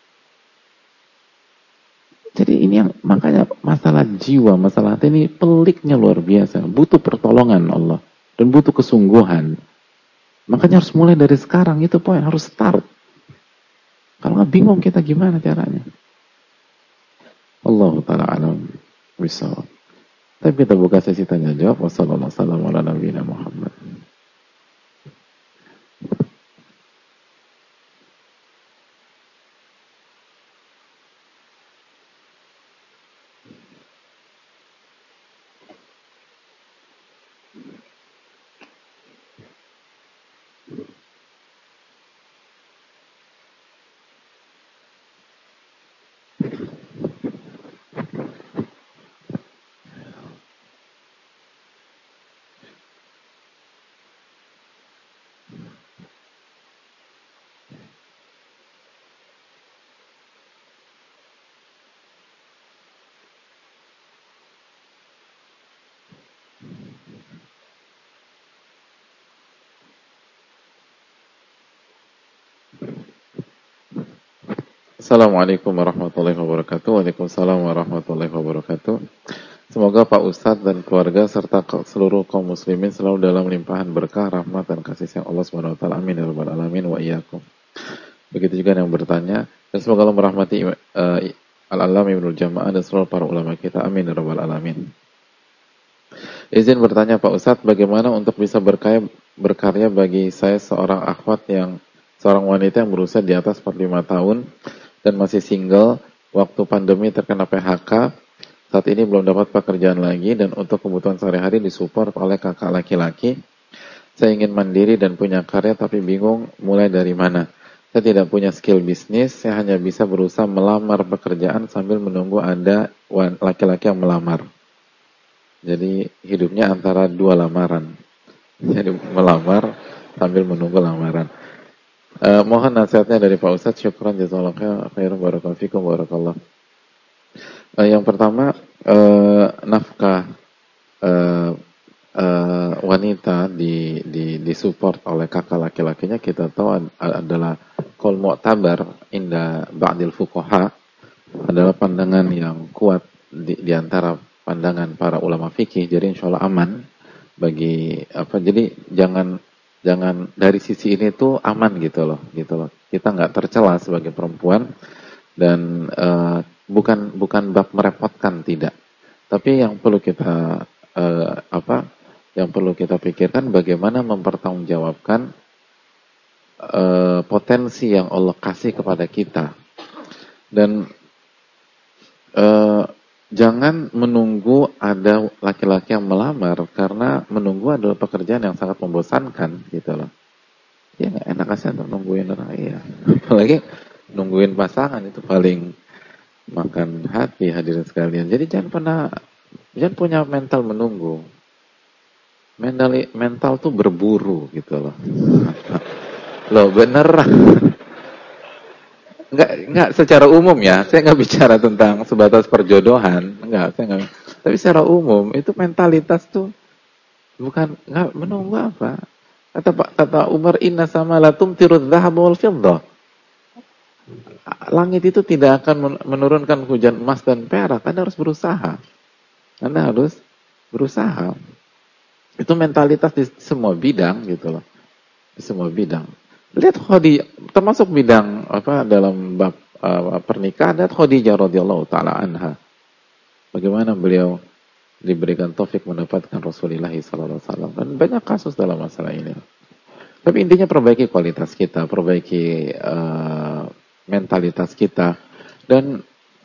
Jadi ini yang makanya masalah jiwa, masalah hati ini peliknya luar biasa. Butuh pertolongan Allah dan butuh kesungguhan. Makanya harus mulai dari sekarang, itu poin, harus start. Kalau nggak bingung kita gimana caranya. Allah taala alam bisawab. Tapi kita buka sesi tanya jawab. Wassalamualaikum warahmatullahi wabarakatuh. Assalamualaikum warahmatullahi wabarakatuh. Waalaikumsalam warahmatullahi wabarakatuh. Semoga Pak Ustadz dan keluarga serta seluruh kaum muslimin selalu dalam limpahan berkah, rahmat dan kasih sayang Allah Subhanahu wa taala. Amin ya rabbal alamin wa iyyakum. Begitu juga yang bertanya, dan semoga Allah merahmati Al-Allam Ibnul Jamaah dan seluruh para ulama kita. Amin ya rabbal alamin. Izin bertanya Pak Ustadz, bagaimana untuk bisa berkarya bagi saya seorang seorang wanita yang berusia di atas 45 tahun dan masih single, waktu pandemi terkena PHK, saat ini belum dapat pekerjaan lagi, dan untuk kebutuhan sehari-hari disupport oleh kakak laki-laki. Saya ingin mandiri dan punya karya, tapi bingung mulai dari mana. Saya tidak punya skill bisnis, saya hanya bisa berusaha melamar pekerjaan sambil menunggu ada laki-laki yang melamar. Jadi hidupnya antara 2 lamaran. Jadi melamar sambil menunggu lamaran. Mohon nasihatnya dari Pak Ustadz. Syukran jazakallahu khairan, barakallahu fikum, barakallah. Yang pertama, nafkah wanita disupport oleh kakak laki-lakinya, kita tahu adalah qaul mu'tabar inda ba'dil fuqaha, adalah pandangan yang kuat di antara pandangan para ulama fikih. Jadi insyaallah aman bagi jadi jangan dari sisi ini tuh aman gitu loh. Kita nggak tercela sebagai perempuan, dan bukan bab merepotkan, tidak. Tapi yang perlu kita pikirkan bagaimana mempertanggungjawabkan potensi yang Allah kasih kepada kita, dan jangan menunggu ada laki-laki yang melamar, karena menunggu adalah pekerjaan yang sangat membosankan gitu loh. Ya nggak enak aja untuk nungguin orang, iya. Apalagi nungguin pasangan, itu paling makan hati hadirin sekalian. Jadi jangan punya mental menunggu. Mental tuh berburu gitu loh. Loh bener. Enggak secara umum ya, saya nggak bicara tentang sebatas perjodohan, tapi secara umum itu mentalitas tuh nggak menunggu apa. Kata Umar, inna sama la tumtirudz dzahab wal fiddah. Langit itu tidak akan menurunkan hujan emas dan perak. Anda harus berusaha. Itu mentalitas di semua bidang gitu loh. Di semua bidang. Lihat Khadijah, termasuk bidang dalam bab pernikahan, lihat Khadijah radhiyallahu taala anha. Bagaimana beliau diberikan taufik mendapatkan Rasulullah SAW. Dan banyak kasus dalam masalah ini. Tapi intinya perbaiki kualitas kita, perbaiki mentalitas kita, dan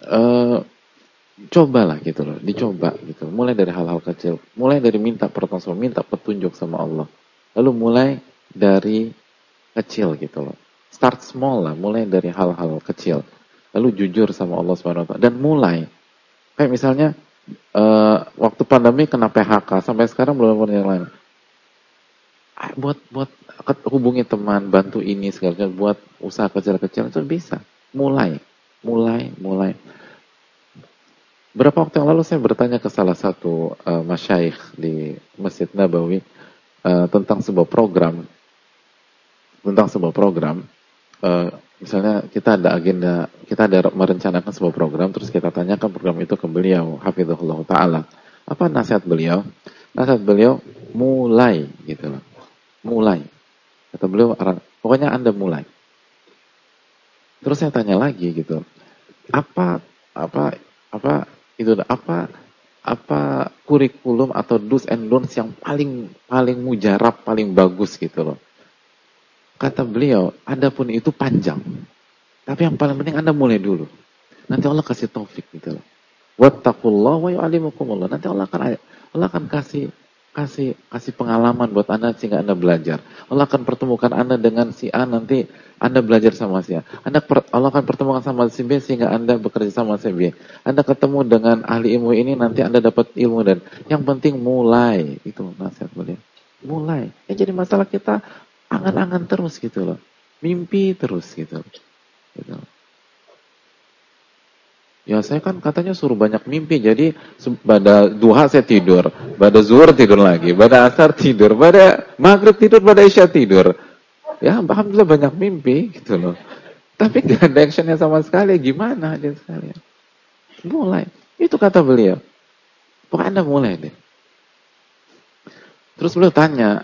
cobalah gitu loh, dicoba gitu. Mulai dari hal-hal kecil, mulai dari minta pertolongan, minta petunjuk sama Allah. Lalu mulai dari kecil gitu loh. Start small lah, mulai dari hal-hal kecil. Lalu jujur sama Allah SWT dan mulai. Kayak misalnya waktu pandemi kena PHK, sampai sekarang belum ada yang lain. Buat hubungi teman, bantu ini segala, buat usaha kecil-kecil itu bisa. Mulai. Berapa waktu yang lalu saya bertanya ke salah satu masyaikh di Masjid Nabawi tentang sebuah program. Misalnya kita ada agenda, kita ada merencanakan sebuah program, terus kita tanyakan program itu ke beliau, hafizahullah ta'ala. Apa nasihat beliau? Nasihat beliau, mulai gitu loh. Mulai. Kata beliau, pokoknya Anda mulai. Terus saya tanya lagi gitu. Apa kurikulum atau do's and don'ts yang paling mujarab, paling bagus gitu loh. Kata beliau, adapun itu panjang. Tapi yang paling penting Anda mulai dulu. Nanti Allah kasih taufik gitu loh. Wattaqullah wa yu'allimukumullah. Nanti Allah akan kasih pengalaman buat Anda sehingga Anda belajar. Allah akan pertemukan Anda dengan si A, nanti Anda belajar sama si A. Allah akan pertemukan sama si B sehingga Anda bekerja sama si B. Anda ketemu dengan ahli ilmu ini, nanti Anda dapat ilmu. Dan yang penting mulai. Itu nasihat beliau. Mulai. Jadi masalah kita angan-angan terus gitu loh. Mimpi terus gitu. Ya saya kan katanya suruh banyak mimpi. Jadi pada duha saya tidur, pada zuhur tidur lagi, pada asar tidur, pada maghrib tidur, pada isya tidur. Ya alhamdulillah banyak mimpi gitu loh. Tapi gak ada actionnya sama sekali. Gimana aja sekalian? Mulai. Itu kata beliau. Pokoknya Anda mulai deh. Terus beliau tanya,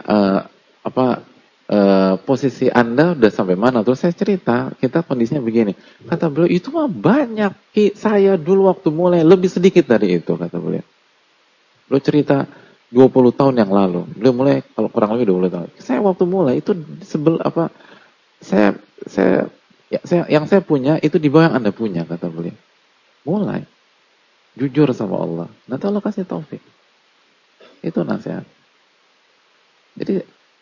posisi Anda udah sampai mana? Terus saya cerita, kita kondisinya begini. Kata beliau, itu mah banyak. Saya dulu waktu mulai lebih sedikit dari itu, kata beliau. Beliau cerita 20 tahun yang lalu. Beliau mulai kalau kurang lebih 20 tahun. Saya waktu mulai itu yang saya punya itu di bawah yang Anda punya, kata beliau. Mulai. Jujur sama Allah. Nanti Allah kasih taufik. Itu nasihat. Jadi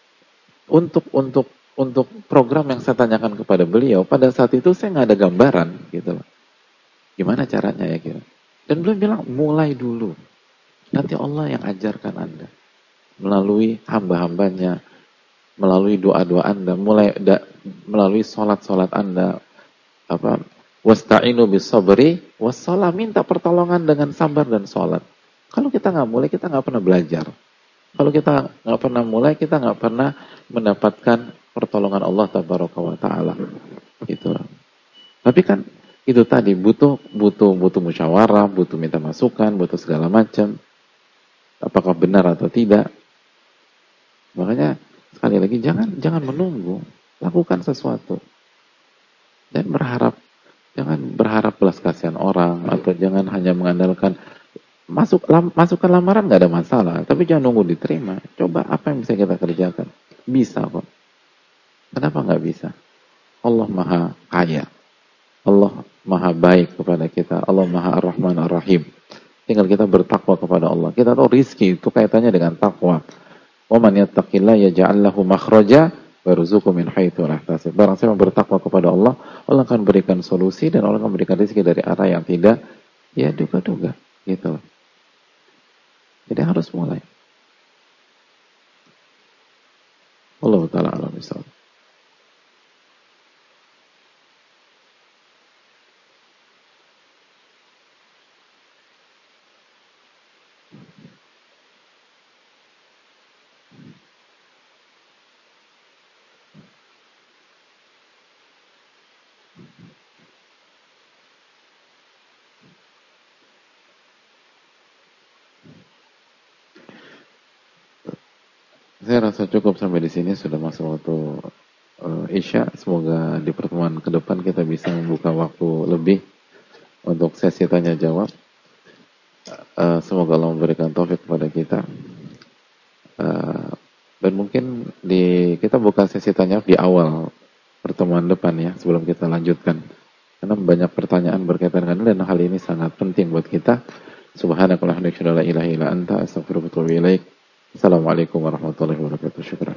untuk program yang saya tanyakan kepada beliau, pada saat itu saya nggak ada gambaran gitu. Gimana caranya ya gitu. Dan beliau bilang mulai dulu. Nanti Allah yang ajarkan Anda melalui hamba-hambanya, melalui doa-doa Anda, melalui sholat-sholat Anda. Wasta'inu bis-sabri was-shalah, minta pertolongan dengan sabar dan sholat. Kalau kita nggak mulai, kita nggak pernah belajar. Kalau kita nggak pernah mulai, kita nggak pernah mendapatkan pertolongan Allah Tabaraka wa Ta'ala. Gitu. Tapi kan itu tadi butuh musyawarah, butuh minta masukan, butuh segala macam. Apakah benar atau tidak? Makanya sekali lagi jangan menunggu, lakukan sesuatu. Dan jangan berharap belas kasihan orang, atau jangan hanya mengandalkan masukkan lamaran nggak ada masalah, tapi jangan nunggu diterima. Coba apa yang bisa kita kerjakan? Bisa kok. Kenapa nggak bisa? Allah Maha Kaya, Allah Maha Baik kepada kita, Allah Maha Ar-Rahman Ar-Rahim. Tinggal kita bertakwa kepada Allah. Kita tahu rizki itu kaitannya dengan takwa. Wa man yattaqillah yaj'al lahu makhraja wa yarzuqhu min haitsu la yahtasib. Barang siapa bertakwa kepada Allah, Allah akan berikan solusi dan Allah akan berikan rezeki dari arah yang tidak ya duga-duga, gitu. Jadi harus mulai. Allah Ta'ala alam bisawab. Saya rasa cukup sampai di sini, sudah masuk waktu Isya. Semoga di pertemuan ke depan kita bisa membuka waktu lebih untuk sesi tanya jawab. Semoga Allah memberikan taufik kepada kita. Dan mungkin kita buka sesi tanya di awal pertemuan depan ya, sebelum kita lanjutkan. Karena banyak pertanyaan berkaitan dengan dan hal ini sangat penting buat kita. Subhanakallahumma wa bihamdika la ilaha illa anta astaghfiruka wa atubu ilaik. Assalamualaikum warahmatullahi wabarakatuh. Syukran.